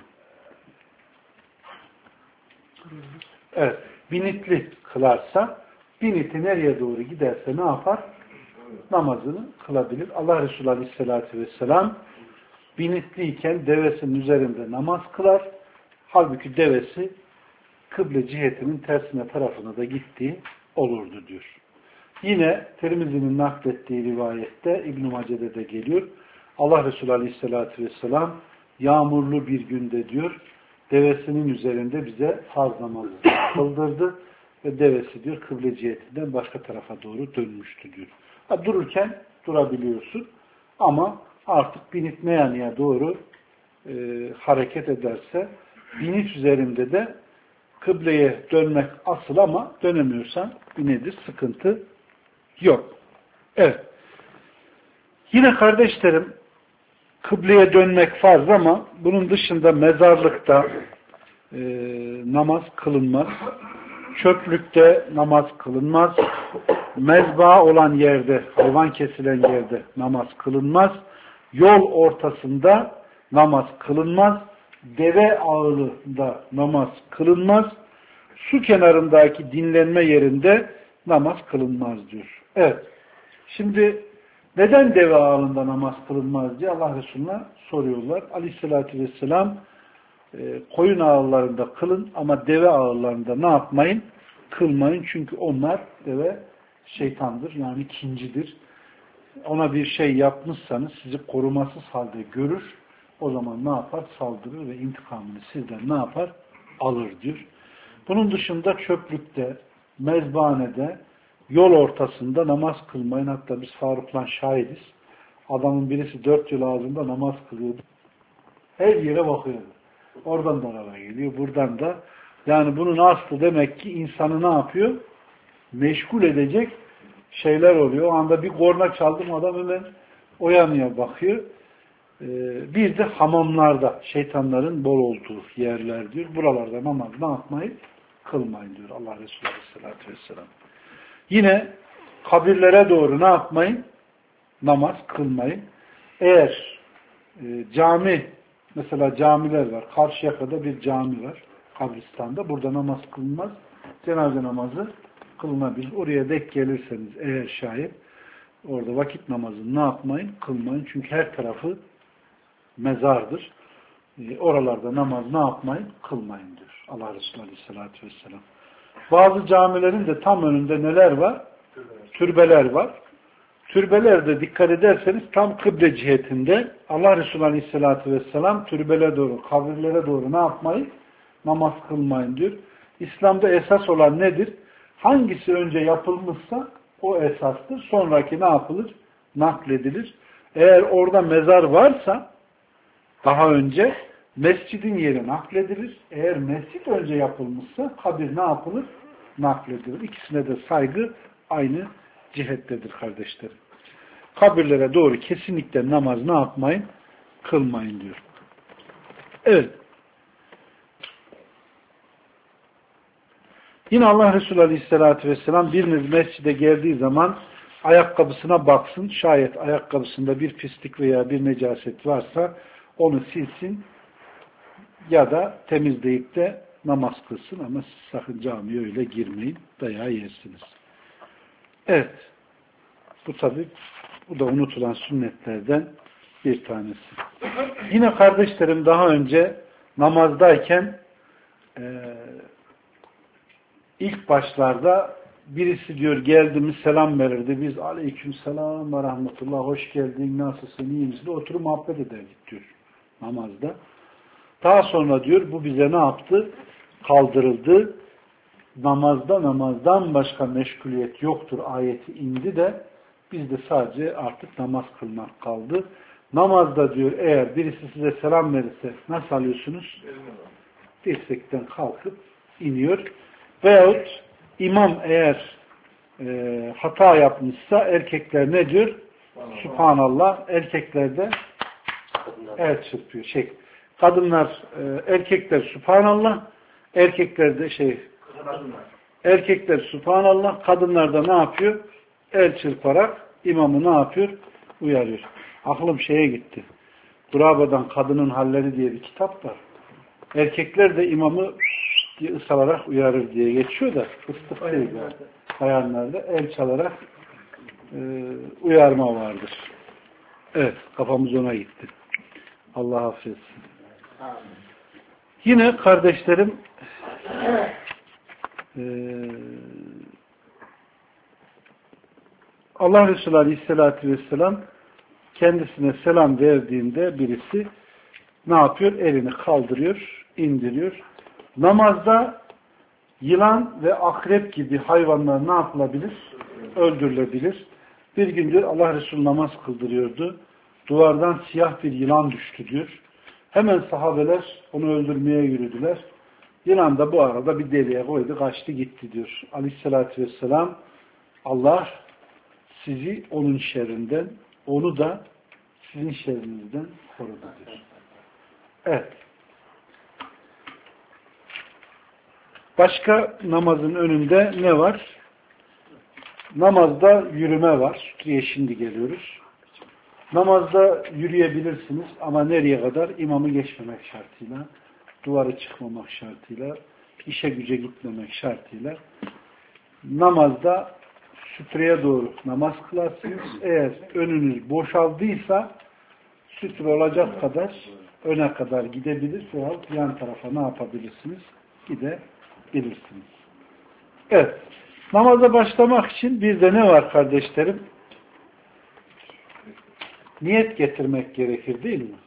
A: Evet. Binitli kılarsa biniti nereye doğru giderse ne yapar? Namazını kılabilir. Allah Resulü Aleyhisselatü Vesselam binitliyken devesinin üzerinde namaz kılar. Halbuki devesi kıble cihetinin tersine tarafına da gittiği olurdu diyor. Yine Tirmizi'nin naklettiği rivayette İbn-i Mace'de de geliyor. Allah Resulü Aleyhisselatü Vesselam yağmurlu bir günde diyor devesinin üzerinde bize farz namazı kıldırdı ve devesi diyor kıble cihetinden başka tarafa doğru dönmüştü diyor. Ha, dururken durabiliyorsun ama artık binit ne yanıya doğru e, hareket ederse binit üzerinde de kıbleye dönmek asıl ama dönemiyorsan bir nedir? Sıkıntı yok. Evet. Yine kardeşlerim kıbleye dönmek farz ama bunun dışında mezarlıkta e, namaz kılınmaz. Çöplükte namaz kılınmaz. Mezba olan yerde, hayvan kesilen yerde namaz kılınmaz. Yol ortasında namaz kılınmaz. Deve ağılında namaz kılınmaz. Su kenarındaki dinlenme yerinde namaz kılınmaz diyor. Evet. Şimdi neden deve ağılında namaz kılınmaz diye Allah Resulü'ne soruyorlar. Aleyhissalatü vesselam e, koyun ağıllarında kılın ama deve ağıllarında ne yapmayın? Kılmayın. Çünkü onlar deve şeytandır. Yani kincidir. Ona bir şey yapmışsanız sizi korumasız halde görür. O zaman ne yapar? Saldırır ve intikamını sizden ne yapar? Alır diyor. Bunun dışında çöplükte, mezbanede, yol ortasında namaz kılmayın. Hatta biz Faruk'la şahidiz. Adamın birisi dört yıl ağzında namaz kılıyordu. Her yere bakıyordu. Oradan da araba geliyor, buradan da. Yani bunun aslı demek ki insanı ne yapıyor? Meşgul edecek şeyler oluyor. O anda bir korna çaldım adam hemen o yanıya bakıyor. Bir de hamamlarda şeytanların bol olduğu yerler diyor. Buralarda namaz ne yapmayın? kılmayın diyor Allah Resulü Aleyhisselatü Vesselam. Yine kabirlere doğru ne yapmayın? Namaz kılmayın. Eğer e, cami, mesela camiler var. Karşıyaka'da bir cami var. Kabristan'da. Burada namaz kılınmaz. Cenaze namazı kılınabilir. Oraya denk gelirseniz eğer şayet orada vakit namazını ne yapmayın? Kılmayın. Çünkü her tarafı mezardır. E, oralarda namaz ne yapmayın? Kılmayın diyor Allah Resulü Aleyhisselatü Vesselam. Bazı camilerin de tam önünde neler var? Türbeler var. Türbelerde dikkat ederseniz tam kıble cihetinde Allah Resulü Aleyhisselatü Vesselam türbelere doğru, kabirlere doğru ne yapmayın? Namaz kılmayın diyor. İslam'da esas olan nedir? Hangisi önce yapılmışsa o esastır. Sonraki ne yapılır? Nakledilir. Eğer orada mezar varsa daha önce mescidin yeri nakledilir. Eğer mescit önce yapılmışsa kabir ne yapılır? Nakledilir. İkisine de saygı aynı cihettedir kardeşlerim. Kabirlere doğru kesinlikle namaz ne yapmayın? Kılmayın diyor. Evet. Yine Allah Resulü Aleyhisselatü Vesselam biriniz mescide geldiği zaman ayakkabısına baksın. Şayet ayakkabısında bir pislik veya bir necaset varsa onu silsin ya da temizleyip de namaz kılsın ama siz sakın camiye öyle girmeyin. Dayağı yersiniz. Evet. Bu tabi bu da unutulan sünnetlerden bir tanesi. Yine kardeşlerim daha önce namazdayken e, ilk başlarda birisi diyor geldi mi selam verirdi. Biz aleyküm selam ve rahmetullah hoş geldin nasılsın iyi misin? Oturup muhabbet ederdik diyor namazda. Daha sonra diyor bu bize ne yaptı? Kaldırıldı. Namazda namazdan başka meşguliyet yoktur ayeti indi de bizde sadece artık namaz kılmak kaldı. Namazda diyor eğer birisi size selam verirse nasıl alıyorsunuz? Dirsekten kalkıp iniyor. Veyahut imam eğer e, hata yapmışsa erkekler ne diyor? Subhanallah. Erkekler de el çırpıyor. Şey, kadınlar e, erkekler Subhanallah. Erkekler de şey erkekler Subhanallah. Kadınlar da ne yapıyor? El çırparak imamı ne yapıyor? Uyarıyor. Aklım şeye gitti. Durabadan Kadının Halleri diye bir kitap var. Erkekler de imamı diye ısalarak uyarır diye geçiyor da fıstık değil. Bayanlarda el çalarak e, uyarma vardır. Evet. Kafamız ona gitti. Allah affetsin. Yine kardeşlerim e, Allah Resulü Aleyhisselatü Vesselam kendisine selam verdiğinde birisi ne yapıyor? Elini kaldırıyor, indiriyor. Namazda yılan ve akrep gibi hayvanlar ne yapılabilir? Öldürülebilir. Bir gün diyor Allah Resulü namaz kıldırıyordu. Duvardan siyah bir yılan düştü diyor. Hemen sahabeler onu öldürmeye yürüdüler. Yılan da bu arada bir deliğe koydu, kaçtı gitti diyor. Aleyhissalatü vesselam Allah sizi onun şerrinden, onu da sizin şerrinizden korudu diyor. Evet. Başka namazın önünde ne var? Namazda yürüme var. Diye şimdi geliyoruz. Namazda yürüyebilirsiniz ama nereye kadar? İmamı geçmemek şartıyla, duvarı çıkmamak şartıyla, işe güce gitmemek şartıyla. Namazda sütreye doğru namaz kılarsınız. Eğer önünüz boşaldıysa sütre olacak kadar öne kadar gidebilir veya yan tarafa ne yapabilirsiniz? Gidebilirsiniz. Evet. Namaza başlamak için bir de ne var kardeşlerim? Niyet getirmek gerekir değil mi?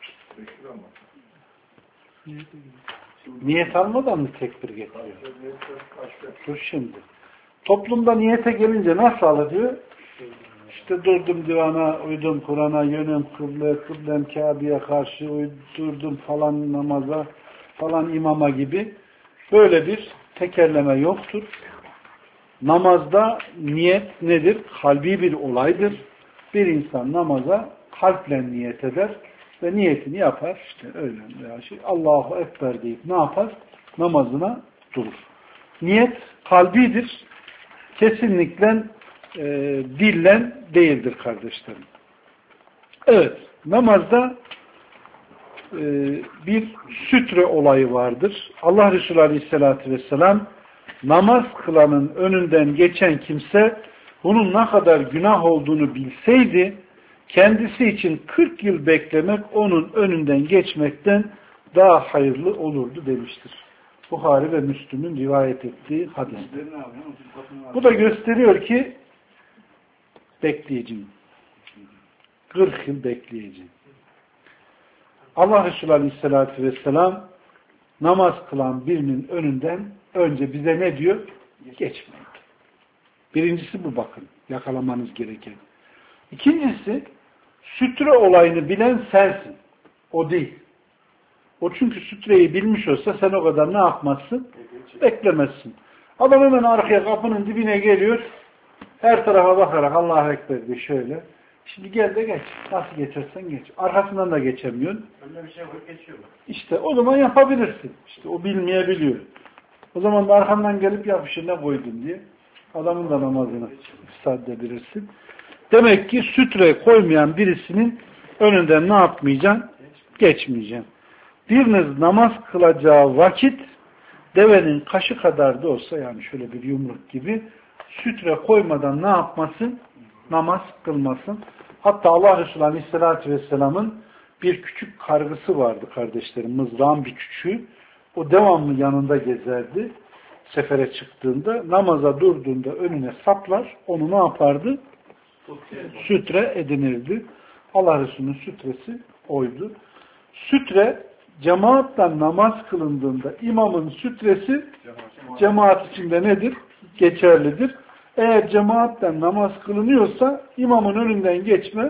A: Niyet almadan mı tekbir getiriyor? Dur şimdi. Toplumda niyete gelince nasıl alıyor? İşte durdum divana, uydum Kur'an'a, yönüm kıble, kıblem Kabe'ye karşı uydurdum falan namaza, falan imama gibi. Böyle bir tekerleme yoktur. Namazda niyet nedir? Kalbi bir olaydır. Bir insan namaza kalple niyet eder ve niyetini yapar. İşte öyle veya şey. Allahu Ekber deyip ne yapar? Namazına durur. Niyet kalbidir. Kesinlikle e, dillen değildir kardeşlerim. Evet, namazda e, bir sütre olayı vardır. Allah Resulü Aleyhisselatü Vesselam namaz kılanın önünden geçen kimse bunun ne kadar günah olduğunu bilseydi kendisi için kırk yıl beklemek onun önünden geçmekten daha hayırlı olurdu demiştir. Buhari ve Müslüm'ün rivayet ettiği hadistir. Bu da gösteriyor ki bekleyeceğim. kırk yıl bekleyeceğim. Allah Resulü Aleyhisselatü Vesselam namaz kılan birinin önünden önce bize ne diyor? Geçmeyin. Birincisi bu bakın. Yakalamanız gereken. İkincisi sütre olayını bilen sensin. O değil. O çünkü sütreyi bilmiş olsa sen o kadar ne yapmazsın? Beklemezsin. Adam hemen arkaya kapının dibine geliyor. Her tarafa bakarak Allahu Ekber diye şöyle. Şimdi gel de geç. Nasıl geçersen geç. Arkasından da geçemiyorsun.
C: Öyle bir şey var, geçiyor.
A: İşte o zaman yapabilirsin. İşte o bilmeyebiliyor. O zaman da arkamdan gelip yapışır ne koydun diye. Adamın da namazını ifsad edebilirsin. Demek ki sütre koymayan birisinin önünden ne yapmayacaksın? Geçmeyeceksin. Biriniz namaz kılacağı vakit devenin kaşı kadar da olsa yani şöyle bir yumruk gibi sütre koymadan ne yapmasın? Namaz kılmasın. Hatta Allah Resulü Aleyhisselatü Vesselam'ın bir küçük kargısı vardı kardeşlerim. Mızrağın bir küçüğü. O devamlı yanında gezerdi. Sefere çıktığında, namaza durduğunda önüne saplar. Onu ne yapardı? Sütre edinirdi. Allah Resulü'nün sütresi oydu. Sütre cemaatle namaz kılındığında imamın sütresi cemaat içinde nedir? Geçerlidir. Eğer cemaatle namaz kılınıyorsa imamın önünden geçme,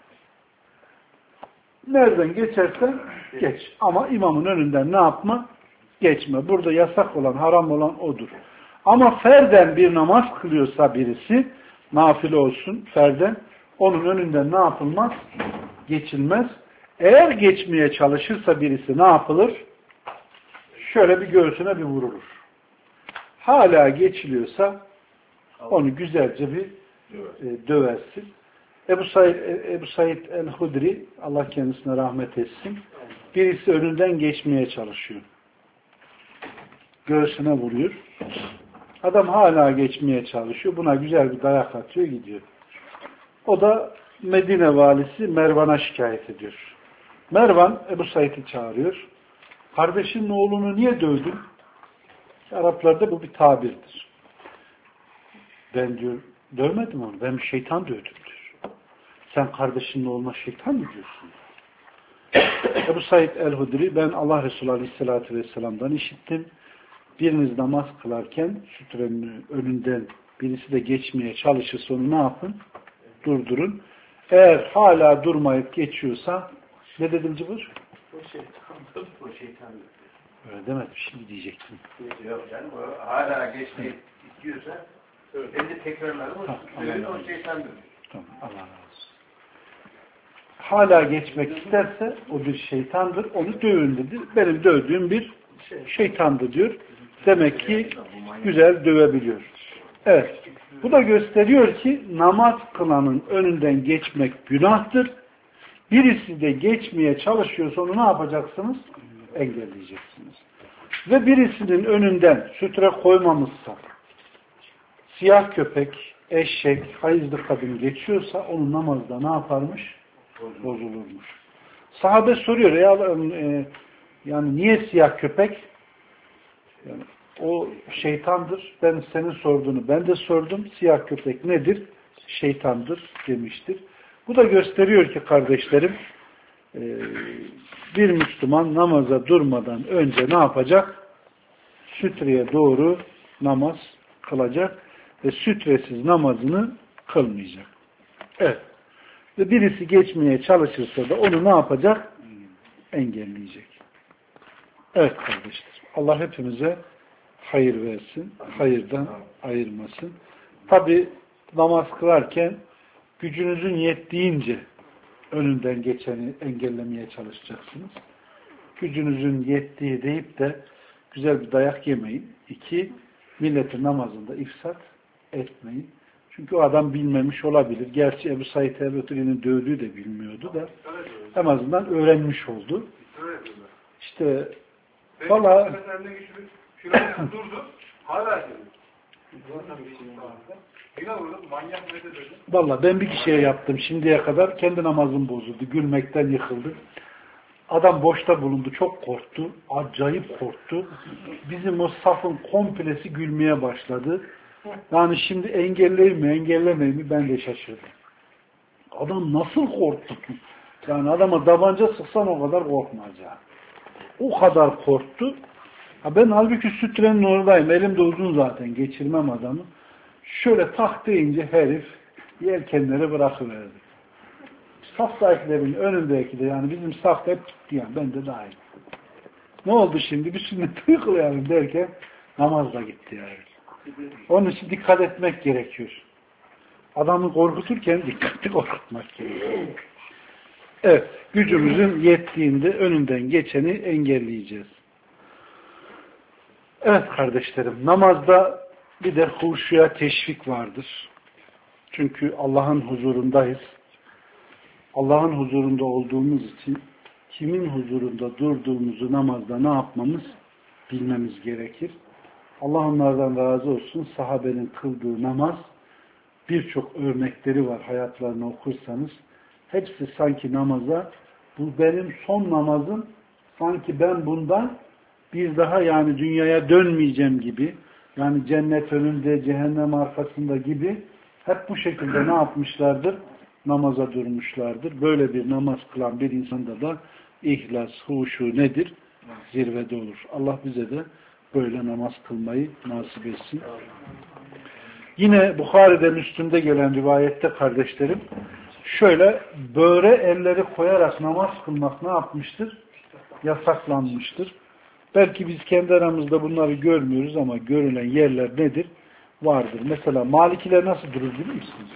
A: nereden geçersen geç. Ama imamın önünden ne yapma? Geçme. Burada yasak olan, haram olan odur. Ama ferden bir namaz kılıyorsa birisi, nafile olsun ferden, onun önünden ne yapılmaz? Geçilmez. Eğer geçmeye çalışırsa birisi ne yapılır? Şöyle bir göğsüne bir vurulur. Hala geçiliyorsa onu güzelce bir e, döversin. Ebu Said, Ebu Said el-Hudri, Allah kendisine rahmet etsin, birisi önünden geçmeye çalışıyor. Göğsüne vuruyor. Adam hala geçmeye çalışıyor. Buna güzel bir dayak atıyor, gidiyor. O da Medine valisi Mervan'a şikayet ediyor. Mervan Ebu Said'i çağırıyor. Kardeşinin oğlunu niye dövdün? Araplarda bu bir tabirdir. Ben diyor, dövmedim onu. Ben bir şeytan dövdüm diyor. Sen kardeşinin oğluna şeytan mı diyorsun? Ebu Said el-Hudri, ben Allah Resulü Aleyhisselatü Vesselam'dan işittim. Biriniz namaz kılarken sütrenin önünden birisi de geçmeye çalışırsa onu ne yapın? Durdurun. Eğer hala durmayıp geçiyorsa ne dedim Cıbır?
C: O şeytandır, o şeytandır.
A: Öyle demedim. Şimdi diyecektim.
C: Yok canım, o hala geçmeyi istiyorsa ben de tekrarlarım o, o şeytandır.
A: Tamam, Allah razı olsun. Hala geçmek isterse o bir şeytandır. Onu dövün dedi. Benim dövdüğüm bir şeytandır diyor. Demek ki güzel dövebiliyor. Evet. Bu da gösteriyor ki namaz kılanın önünden geçmek günahtır. Birisi de geçmeye çalışıyorsa onu ne yapacaksınız? Engelleyeceksiniz. Ve birisinin önünden sütre koymamışsa, siyah köpek, eşek, hayızlı kadın geçiyorsa onun namazda ne yaparmış? Bozulurmuş. Sahabe soruyor ya e, yani niye siyah köpek? Yani o şeytandır. Ben senin sorduğunu ben de sordum. Siyah köpek nedir? Şeytandır demiştir. Bu da gösteriyor ki kardeşlerim bir Müslüman namaza durmadan önce ne yapacak? Sütreye doğru namaz kılacak ve sütresiz namazını kılmayacak. Evet. Ve birisi geçmeye çalışırsa da onu ne yapacak? Engelleyecek. Evet kardeşler. Allah hepimize hayır versin. Hayırdan ayırmasın. Tabi namaz kılarken gücünüzün yettiğince önünden geçeni engellemeye çalışacaksınız. Gücünüzün yettiği deyip de güzel bir dayak yemeyin. İki, milletin namazında ifsat etmeyin. Çünkü o adam bilmemiş olabilir. Gerçi Ebu Said Ebu'nun dövdüğü de bilmiyordu da en azından öğrenmiş oldu. İşte valla
C: durdu. Hala
A: valla ben bir kişiye yaptım şimdiye kadar. Kendi namazım bozuldu. Gülmekten yıkıldı. Adam boşta bulundu. Çok korktu. Acayip korktu. Bizim o safın komplesi gülmeye başladı. Yani şimdi engelleyeyim mi, engellemeyeyim mi ben de şaşırdım. Adam nasıl korktu? Yani adama tabanca sıksan o kadar korkmaz ya. O kadar korktu. Ha ben halbuki sütrenin oradayım. Elimde uzun zaten. Geçirmem adamı. Şöyle tak deyince herif yelkenleri bırakıverdi. Saftakilerin önündeki de yani bizim safta hep gitti yani. Ben de dahil. Ne oldu şimdi? Bir sünnet uygulayalım derken namaz da gitti yani. Onun için dikkat etmek gerekiyor. Adamı korkuturken dikkatli korkutmak gerekiyor. Evet. Gücümüzün yettiğinde önünden geçeni engelleyeceğiz. Evet kardeşlerim. Namazda bir de huşuya teşvik vardır. Çünkü Allah'ın huzurundayız. Allah'ın huzurunda olduğumuz için kimin huzurunda durduğumuzu namazda ne yapmamız bilmemiz gerekir. Allah onlardan razı olsun. Sahabenin kıldığı namaz birçok örnekleri var hayatlarını okursanız. Hepsi sanki namaza bu benim son namazım sanki ben bundan bir daha yani dünyaya dönmeyeceğim gibi yani cennet önünde cehennem arkasında gibi hep bu şekilde ne yapmışlardır? Namaza durmuşlardır. Böyle bir namaz kılan bir insanda da ihlas, huşu nedir? Zirvede olur. Allah bize de böyle namaz kılmayı nasip etsin. Yine Bukhari'de Müslim'de gelen rivayette kardeşlerim şöyle böğre elleri koyarak namaz kılmak ne yapmıştır? Yasaklanmıştır. Belki biz kendi aramızda bunları görmüyoruz ama görülen yerler nedir? Vardır. Mesela Malikiler nasıl durur biliyor musunuz?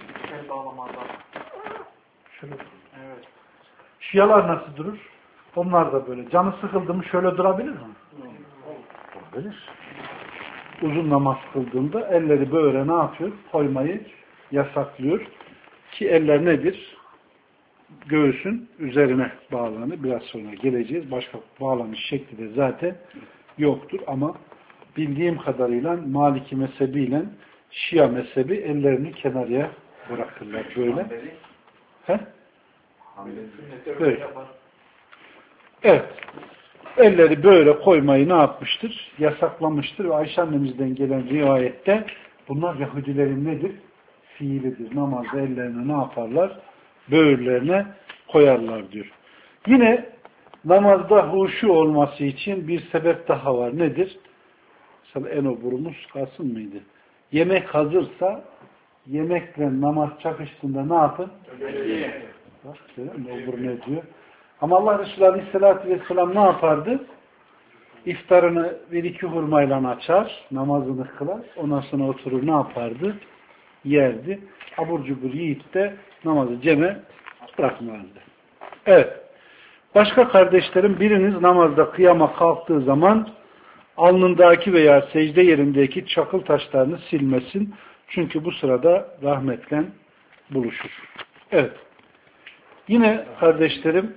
A: Şöyle durur. Evet. Şialar nasıl durur? Onlar da böyle. Canı sıkıldı mı şöyle durabilir mi? Durabilir. Uzun namaz kıldığında elleri böyle ne yapıyor? Koymayı yasaklıyor. Ki eller nedir? Göğsün üzerine bağlanır. Biraz sonra geleceğiz. Başka bağlanış şekli de zaten yoktur. Ama bildiğim kadarıyla Maliki mezhebiyle Şia mezhebi ellerini kenarıya bırakırlar. Böyle. He? Böyle. Evet. Elleri böyle koymayı ne yapmıştır? Yasaklamıştır ve Ayşe annemizden gelen rivayette bunlar Yahudilerin nedir? Fiilidir. Namazda ellerini ne yaparlar? Böğürlerine koyarlar diyor. Yine namazda huşu olması için bir sebep daha var. Nedir? Mesela enoburumuz kalsın mıydı? Yemek hazırsa yemekle namaz çakıştığında ne yapın? Bak, enobur ne diyor? Ama Allah Resulü Aleyhisselatü Vesselam ne yapardı? İftarını bir iki hurmayla açar, namazını kılar, ondan sonra oturur ne yapardı? Yerdi. Abur cubur yiyip de namazı ceme bırakmazdı. Evet. Başka kardeşlerim biriniz namazda kıyama kalktığı zaman alnındaki veya secde yerindeki çakıl taşlarını silmesin. Çünkü bu sırada rahmetle buluşur. Evet. Yine kardeşlerim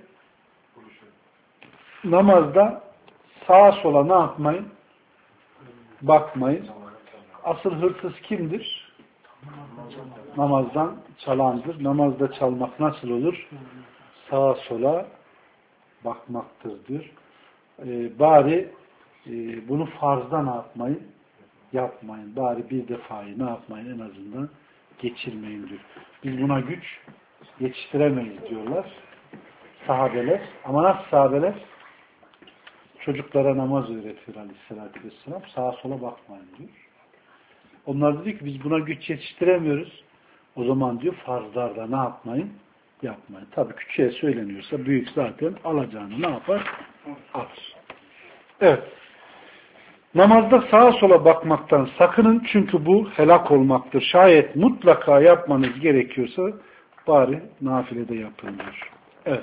A: namazda sağa sola ne yapmayın? Bakmayın. Asıl hırsız kimdir? Namazdan çalandır. Namazda çalmak nasıl olur? Sağa sola bakmaktır diyor. Ee, bari e, bunu farzda ne yapmayın? Yapmayın. Bari bir defayı ne yapmayın? En azından geçirmeyin diyor. Biz buna güç yetiştiremeyiz diyorlar. Sahabeler. Ama nasıl sahabeler? Çocuklara namaz öğretiyor Aleyhisselatü Vesselam. Sağa sola bakmayın diyor. Onlar diyor ki biz buna güç yetiştiremiyoruz. O zaman diyor farzlarda ne yapmayın? Yapmayın. Tabii küçüğe söyleniyorsa büyük zaten alacağını ne yapar? Alır. Evet. Namazda sağa sola bakmaktan sakının çünkü bu helak olmaktır. Şayet mutlaka yapmanız gerekiyorsa bari nafilede yapın diyor. Evet.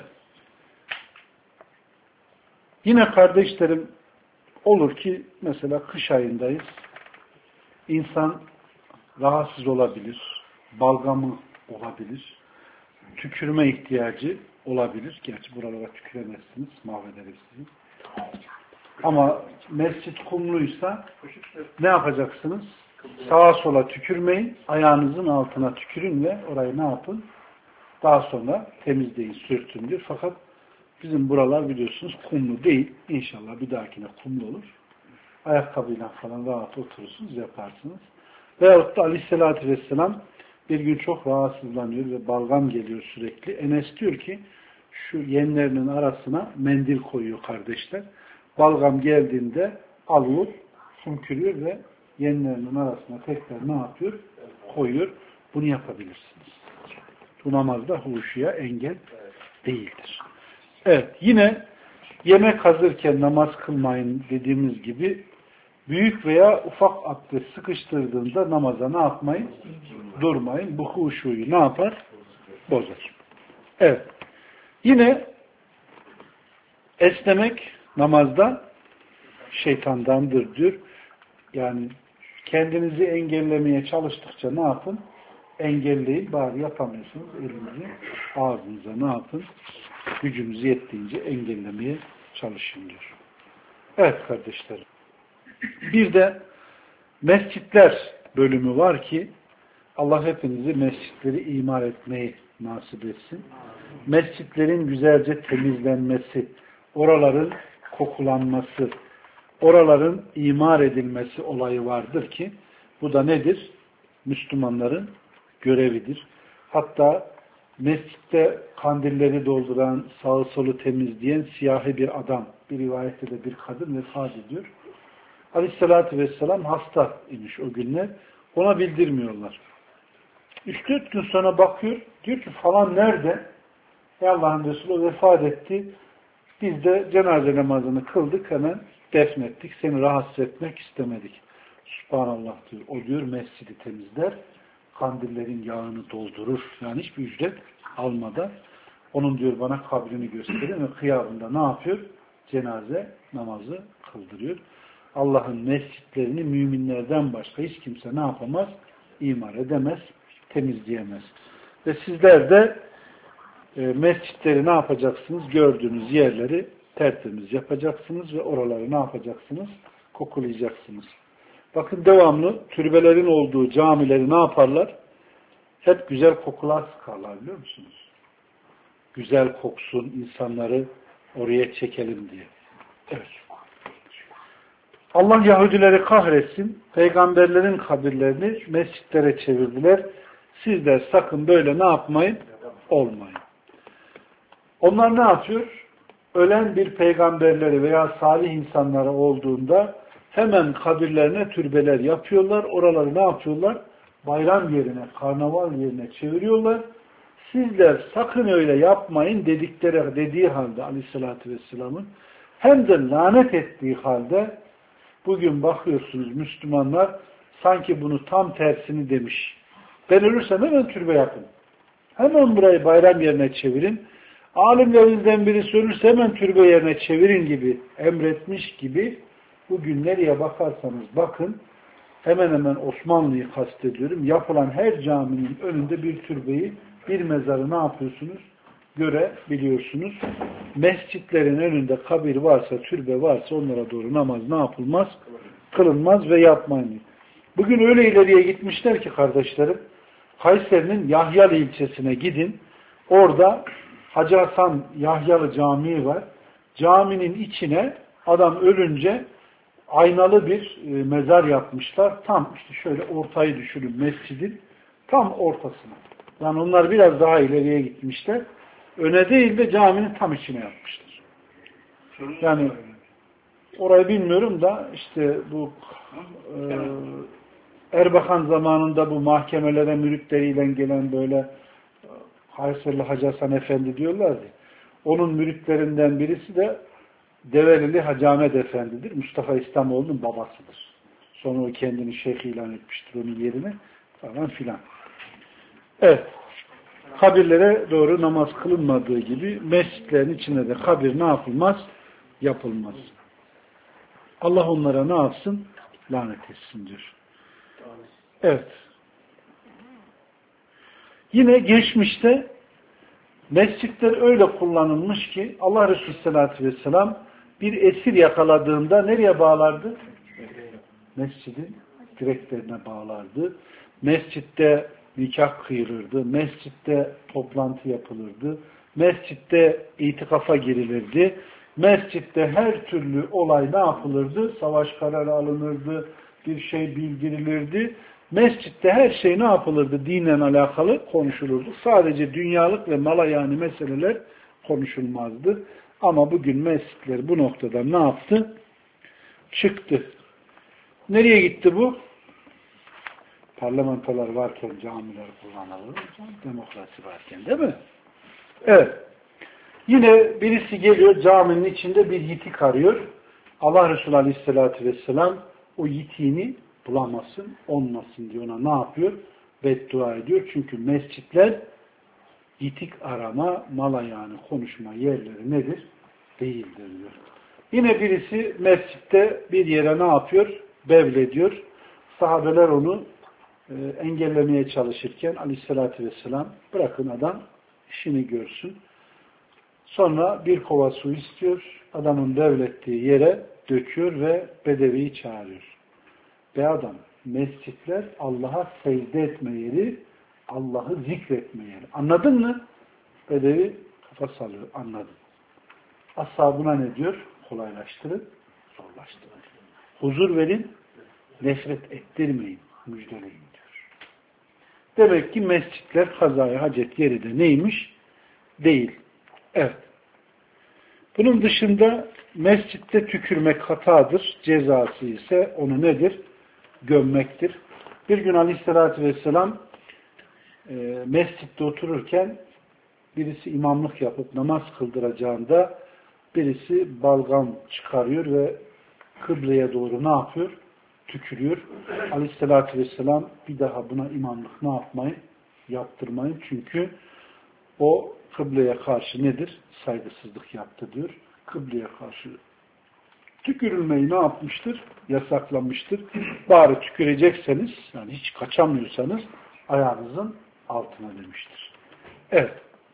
A: Yine kardeşlerim olur ki mesela kış ayındayız. İnsan rahatsız olabilir, balgamı olabilir, tükürme ihtiyacı olabilir. Gerçi buralara tüküremezsiniz, mahvederim sizi. Ama mescit kumluysa ne yapacaksınız? Sağa sola tükürmeyin, ayağınızın altına tükürün ve orayı ne yapın? Daha sonra temizleyin, sürtün diyor. Fakat bizim buralar biliyorsunuz kumlu değil. İnşallah bir dahakine kumlu olur. Ayakkabıyla falan rahat oturursunuz, yaparsınız. Veyahut da Aleyhisselatü Vesselam bir gün çok rahatsızlanıyor ve balgam geliyor sürekli. Enes diyor ki şu yenlerinin arasına mendil koyuyor kardeşler. Balgam geldiğinde alıyor, sümkürüyor ve yenlerinin arasına tekrar ne yapıyor? Koyuyor. Bunu yapabilirsiniz. Bu namazda huşuya engel değildir. Evet, yine yemek hazırken namaz kılmayın dediğimiz gibi büyük veya ufak abdest sıkıştırdığında namaza ne yapmayın? Durmayın. Bu huşuyu ne yapar? Bozar. Evet. Yine esnemek namazda şeytandandır diyor. Yani kendinizi engellemeye çalıştıkça ne yapın? Engelleyin. Bari yapamıyorsunuz. Elinizi ağzınıza ne yapın? Gücümüz yettiğince engellemeye çalışın diyor. Evet kardeşlerim. Bir de mescitler bölümü var ki Allah hepinizi mescitleri imar etmeyi nasip etsin. Mescitlerin güzelce temizlenmesi, oraların kokulanması, oraların imar edilmesi olayı vardır ki bu da nedir? Müslümanların görevidir. Hatta mescitte kandilleri dolduran, sağı solu temizleyen siyahi bir adam, bir rivayette de bir kadın vefat ediyor. Aleyhissalatü vesselam hasta imiş o günler. Ona bildirmiyorlar. üç dört gün sonra bakıyor, diyor ki falan nerede? Ey Allah'ın Resulü vefat etti. Biz de cenaze namazını kıldık, hemen defnettik. Seni rahatsız etmek istemedik. Subhanallah diyor. O diyor mescidi temizler, kandillerin yağını doldurur. Yani hiçbir ücret almadan. Onun diyor bana kabrini gösterin ve kıyamında ne yapıyor? Cenaze namazı kıldırıyor. Allah'ın mescitlerini müminlerden başka hiç kimse ne yapamaz? İmar edemez, temizleyemez. Ve sizler de e, mescitleri ne yapacaksınız? Gördüğünüz yerleri tertemiz yapacaksınız ve oraları ne yapacaksınız? Kokulayacaksınız. Bakın devamlı türbelerin olduğu camileri ne yaparlar? Hep güzel kokular sıkarlar biliyor musunuz? Güzel koksun, insanları oraya çekelim diye. Evet. Allah Yahudileri kahretsin, peygamberlerin kabirlerini mescitlere çevirdiler. Sizler sakın böyle ne yapmayın? Olmayın. Onlar ne yapıyor? Ölen bir peygamberleri veya salih insanları olduğunda hemen kabirlerine türbeler yapıyorlar. Oraları ne yapıyorlar? Bayram yerine, karnaval yerine çeviriyorlar. Sizler sakın öyle yapmayın dedikleri, dediği halde Aleyhisselatü Vesselam'ın hem de lanet ettiği halde bugün bakıyorsunuz Müslümanlar sanki bunu tam tersini demiş. Ben ölürsem hemen türbe yapın. Hemen burayı bayram yerine çevirin. Alimlerinizden birisi ölürse hemen türbe yerine çevirin gibi emretmiş gibi bugün nereye bakarsanız bakın hemen hemen Osmanlı'yı kastediyorum. Yapılan her caminin önünde bir türbeyi, bir mezarı ne yapıyorsunuz? Görebiliyorsunuz. Mescitlerin önünde kabir varsa, türbe varsa onlara doğru namaz ne yapılmaz? Kılınmaz ve yapmayın. Bugün öyle ileriye gitmişler ki kardeşlerim, Kayseri'nin Yahyalı ilçesine gidin. Orada Hacı Hasan Yahyalı Camii var. Caminin içine adam ölünce aynalı bir mezar yapmışlar. Tam işte şöyle ortayı düşünün mescidin tam ortasına. Yani onlar biraz daha ileriye gitmişler. Öne değil de caminin tam içine yapmışlar. Yani orayı bilmiyorum da işte bu e, Erbakan zamanında bu mahkemelere müritleriyle gelen böyle Kayseri'li Hacı Hasan Efendi diyorlardı. Onun müritlerinden birisi de Develili Hacı Ahmet Efendi'dir. Mustafa İslamoğlu'nun babasıdır. Sonra o kendini şeyh ilan etmiştir onun yerine falan filan. Evet. Kabirlere doğru namaz kılınmadığı gibi mescitlerin içinde de kabir ne yapılmaz? Yapılmaz. Allah onlara ne yapsın? Lanet etsin diyor. Evet. Yine geçmişte mescitler öyle kullanılmış ki Allah Resulü Sallallahu Aleyhi ve Sellem bir esir yakaladığında nereye bağlardı? Mescidin direklerine bağlardı. Mescitte nikah kıyılırdı. Mescitte toplantı yapılırdı. Mescitte itikafa girilirdi. Mescitte her türlü olay ne yapılırdı? Savaş kararı alınırdı. Bir şey bildirilirdi. Mescitte her şey ne yapılırdı? Dinle alakalı konuşulurdu. Sadece dünyalık ve malayani meseleler konuşulmazdı. Ama bugün mescitler bu noktada ne yaptı? Çıktı. Nereye gitti bu? Parlamentolar varken camiler kullanılır. Demokrasi varken değil mi? Evet. Yine birisi geliyor caminin içinde bir yitik arıyor. Allah Resulü Aleyhisselatü Vesselam o yitiğini bulamasın, olmasın diye ona ne yapıyor? Beddua ediyor. Çünkü mescitler yitik arama, mala yani konuşma yerleri nedir? Değildir diyor. Yine birisi mescitte bir yere ne yapıyor? Bevlediyor. Sahabeler onu e, engellemeye çalışırken Aleyhisselatü Vesselam bırakın adam işini görsün. Sonra bir kova su istiyor. Adamın devlettiği yere döküyor ve bedeviyi çağırıyor. Be adam, mescitler Allah'a secde etme yeri, Allah'ı zikretme yeri. Anladın mı? Bedevi kafa sallıyor. Anladım. Ashabına ne diyor? Kolaylaştırın, zorlaştırın. Huzur verin, nefret ettirmeyin, müjdeleyin diyor. Demek ki mescitler kazaya hacet yeri de neymiş? Değil. Evet. Bunun dışında mescitte tükürmek hatadır. Cezası ise onu nedir? Gömmektir. Bir gün Aleyhisselatü Vesselam e, mescitte otururken birisi imamlık yapıp namaz kıldıracağında birisi balgam çıkarıyor ve kıbleye doğru ne yapıyor? Tükürüyor. Aleyhisselatü Vesselam bir daha buna imamlık ne yapmayın? Yaptırmayın. Çünkü o kıbleye karşı nedir? Saygısızlık yaptı diyor. Kıbleye karşı tükürülmeyi ne yapmıştır? Yasaklamıştır. Bari tükürecekseniz, yani hiç kaçamıyorsanız ayağınızın altına demiştir. Evet.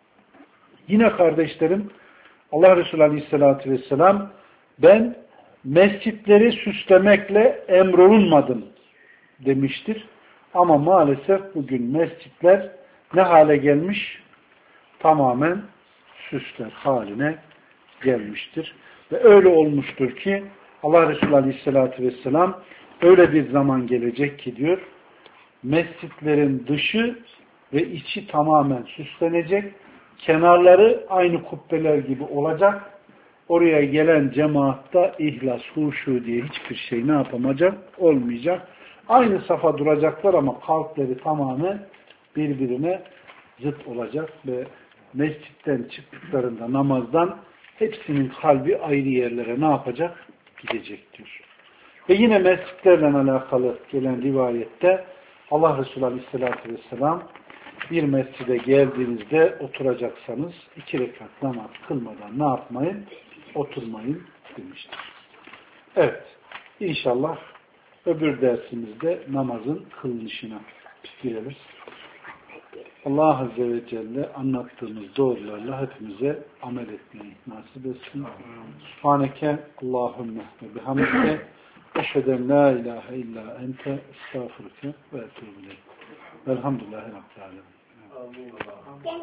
A: Yine kardeşlerim, Allah Resulü Aleyhisselatü Vesselam ben mescitleri süslemekle emrolunmadım demiştir. Ama maalesef bugün mescitler ne hale gelmiş? Tamamen süsler haline gelmiştir. Ve öyle olmuştur ki Allah Resulü Aleyhisselatü Vesselam öyle bir zaman gelecek ki diyor, mescitlerin dışı ve içi tamamen süslenecek, kenarları aynı kubbeler gibi olacak, oraya gelen cemaatta ihlas, huşu diye hiçbir şey ne yapamayacak? Olmayacak. Aynı safa duracaklar ama kalpleri tamamen birbirine zıt olacak ve mescitten çıktıklarında namazdan hepsinin kalbi ayrı yerlere ne yapacak? Gidecek diyor. Ve yine mescitlerle alakalı gelen rivayette Allah Resulü Aleyhisselatü Vesselam bir mescide geldiğinizde oturacaksanız iki rekat namaz kılmadan ne yapmayın? Oturmayın demiştir. Evet. İnşallah öbür dersimizde namazın kılınışına gireriz. Allah Azze ve Celle anlattığımız doğrularla hepimize amel etmeyi nasip etsin. Subhaneke Allahümme ve bihamdike eşheden la ilahe illa ente estağfurke ve etûbü ileyk. Velhamdülillahi Rabbil âlemin.